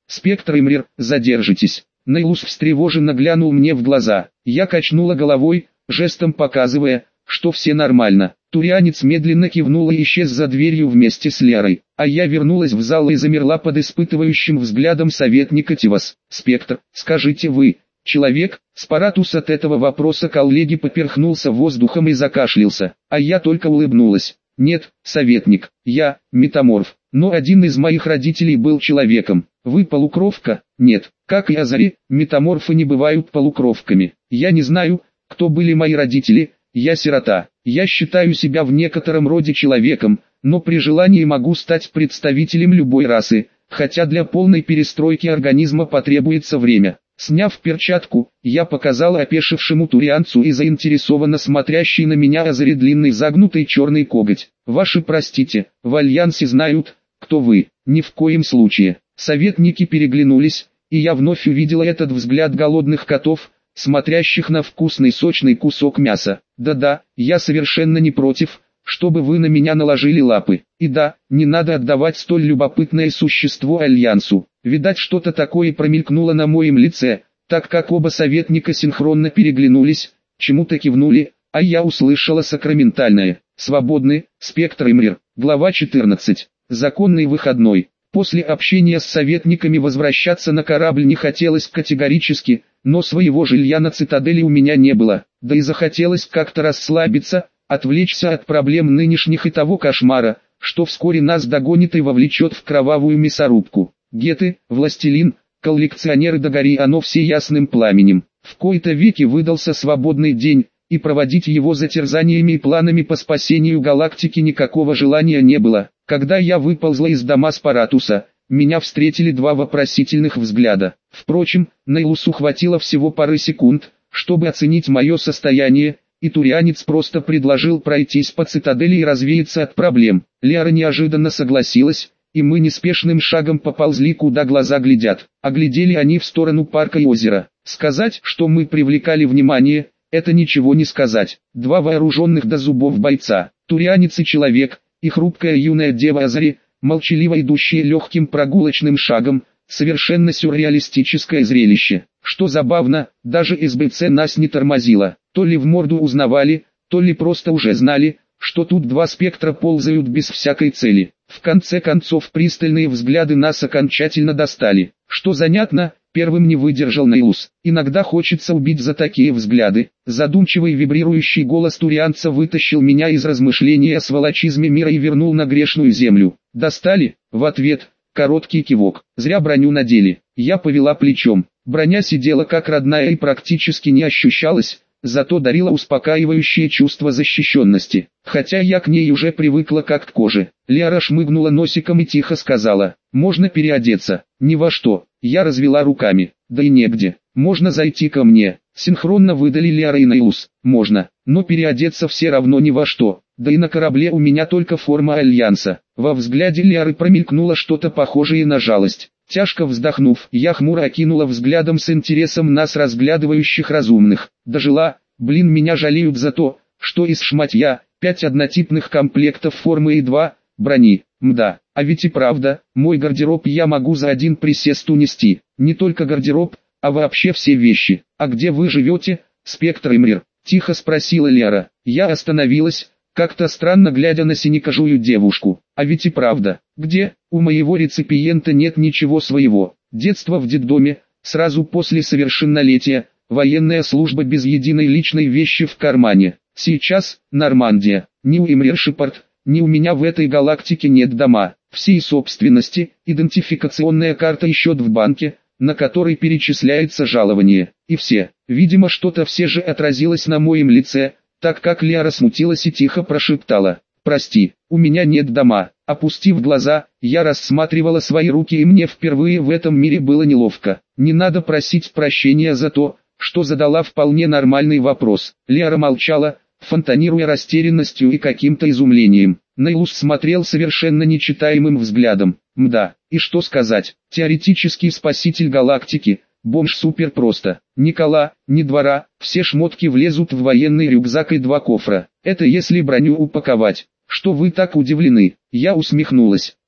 Спектр и Мрир, задержитесь. Нейлус встревоженно глянул мне в глаза. Я качнула головой, жестом показывая, что все нормально. Турианец медленно кивнул и исчез за дверью вместе с Лерой, а я вернулась в зал и замерла под испытывающим взглядом советника Тивас. «Спектр, скажите вы, человек?» Спаратус от этого вопроса коллеги поперхнулся воздухом и закашлялся, а я только улыбнулась. «Нет, советник, я метаморф, но один из моих родителей был человеком. Вы полукровка?» «Нет, как и Азари, метаморфы не бывают полукровками. Я не знаю, кто были мои родители, я сирота. Я считаю себя в некотором роде человеком, но при желании могу стать представителем любой расы, хотя для полной перестройки организма потребуется время». Сняв перчатку, я показала опешившему турианцу и заинтересованно смотрящий на меня Азари длинный загнутый черный коготь. «Ваши простите, в Альянсе знают, кто вы». «Ни в коем случае». Советники переглянулись, и я вновь увидела этот взгляд голодных котов, смотрящих на вкусный сочный кусок мяса. «Да-да, я совершенно не против, чтобы вы на меня наложили лапы. И да, не надо отдавать столь любопытное существо Альянсу». Видать, что-то такое промелькнуло на моем лице, так как оба советника синхронно переглянулись, чему-то кивнули, а я услышала сакраментальное: «Свободны, Спектр и Мрир». Глава 14. Законный выходной. После общения с советниками возвращаться на корабль не хотелось категорически, но своего жилья на цитадели у меня не было, да и захотелось как-то расслабиться, отвлечься от проблем нынешних и того кошмара, что вскоре нас догонит и вовлечет в кровавую мясорубку. Геты, властелин, коллекционеры, догори оно все ясным пламенем. В кои-то веки выдался свободный день, и проводить его за терзаниями и планами по спасению галактики никакого желания не было. Когда я выползла из дома Спаратуса, меня встретили два вопросительных взгляда. Впрочем, Нейлусу хватило всего пары секунд, чтобы оценить мое состояние, и турианец просто предложил пройтись по цитадели и развеяться от проблем. Лера неожиданно согласилась, и мы неспешным шагом поползли куда глаза глядят. Оглядели они в сторону парка и озера. Сказать, что мы привлекали внимание, это ничего не сказать. Два вооруженных до зубов бойца, турианец и человек, и хрупкая юная дева Азари, молчаливо идущие легким прогулочным шагом, совершенно сюрреалистическое зрелище. Что забавно, даже СБЦ нас не тормозило. То ли в морду узнавали, то ли просто уже знали, что тут два спектра ползают без всякой цели. В конце концов пристальные взгляды нас окончательно достали. Что занятно, первым не выдержал Нейлус. «Иногда хочется убить за такие взгляды». Задумчивый вибрирующий голос турианца вытащил меня из размышления о сволочизме мира и вернул на грешную землю. «Достали?» В ответ короткий кивок. «Зря броню надели». Я повела плечом. Броня сидела как родная и практически не ощущалась, зато дарила успокаивающее чувство защищенности, хотя я к ней уже привыкла как к коже. Лера шмыгнула носиком и тихо сказала: «Можно переодеться?» «Ни во что». Я развела руками. «Да и негде. Можно зайти ко мне». Синхронно выдали Лера и Нейлус. «Можно, но переодеться все равно ни во что. Да и на корабле у меня только форма Альянса». Во взгляде Леры промелькнуло что-то похожее на жалость. Тяжко вздохнув, я хмуро окинула взглядом с интересом нас разглядывающих разумных. Дожила, блин, меня жалеют за то, что из шматья 5 однотипных комплектов формы и 2 брони. Мда, а ведь и правда, мой гардероб я могу за один присест унести. Не только гардероб, а вообще все вещи. «А где вы живете, Спектр и Мрир?» — тихо спросила Лера. Я остановилась, как-то странно глядя на синекожую девушку. «А ведь и правда, где? У моего реципиента нет ничего своего. Детство в детдоме, сразу после совершеннолетия, военная служба без единой личной вещи в кармане. Сейчас Нормандия. Ни у Имриршипорт, ни у меня в этой галактике нет дома, всей собственности, идентификационная карта и счет в банке, на который перечисляется жалование. И все. Видимо, что-то все же отразилось на моем лице, так как Лера смутилась и тихо прошептала: «Прости, у меня нет дома». Опустив глаза, я рассматривала свои руки, и мне впервые в этом мире было неловко. Не надо просить прощения за то, что задала вполне нормальный вопрос. Лера молчала, фонтанируя растерянностью и каким-то изумлением. Нейлус смотрел совершенно нечитаемым взглядом. Мда, и что сказать, теоретический спаситель галактики, бомж супер просто. Ни кола, ни двора, все шмотки влезут в военный рюкзак и 2 кофра. Это если броню упаковать. Что вы так удивлены? Я усмехнулась.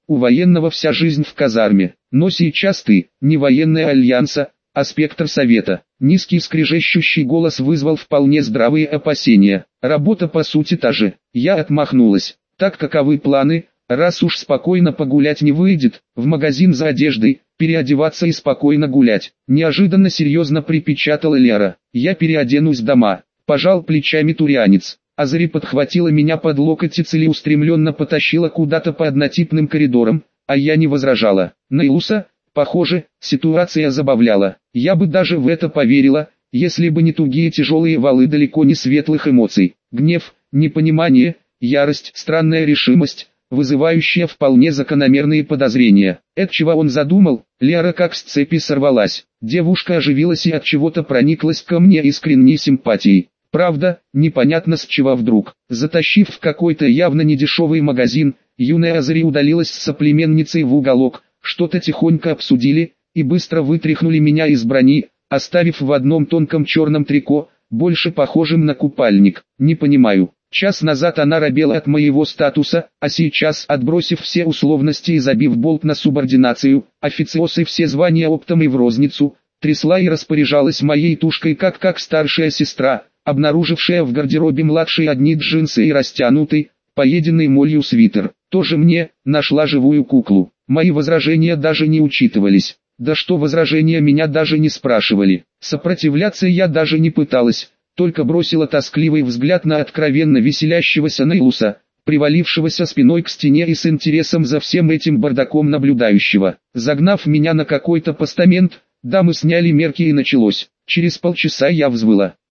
у военного вся жизнь в казарме, но сейчас ты, не военная альянса, а спектр совета. Низкий скрежещущий голос вызвал вполне здравые опасения. Работа по сути та же. Я отмахнулась. Так каковы планы? Раз уж спокойно погулять не выйдет, в магазин за одеждой, переодеваться и спокойно гулять. Неожиданно серьезно припечатала Лера. Я переоденусь дома. Пожал плечами турианец. Азари подхватила меня под локоть и целеустремленно потащила куда-то по однотипным коридорам, а я не возражала. Наилуса, похоже, ситуация забавляла. Я бы даже в это поверила, если бы не тугие тяжелые валы далеко не светлых эмоций. Гнев, непонимание, ярость, странная решимость, вызывающая вполне закономерные подозрения. Это чего он задумал? Лера как с цепи сорвалась. Девушка оживилась и от чего-то прониклась ко мне искренней симпатией. Правда, непонятно с чего вдруг. Затащив в какой-то явно недешевый магазин, юная Азари удалилась с соплеменницей в уголок, что-то тихонько обсудили, и быстро вытряхнули меня из брони, оставив в одном тонком черном трико, больше похожим на купальник. Не понимаю. Час назад она робела от моего статуса, а сейчас, отбросив все условности и забив болт на субординацию, официосы все звания оптом и в розницу, трясла и распоряжалась моей тушкой как старшая сестра, обнаружившая в гардеробе младшей одни джинсы и растянутый, поеденный молью свитер. Тоже мне, нашла живую куклу. Мои возражения даже не учитывались. Да что возражения, меня даже не спрашивали. Сопротивляться я даже не пыталась, только бросила тоскливый взгляд на откровенно веселящегося Нейлуса, привалившегося спиной к стене и с интересом за всем этим бардаком наблюдающего. Загнав меня на какой-то постамент, дамы сняли мерки и началось. Через полчаса я взвыла.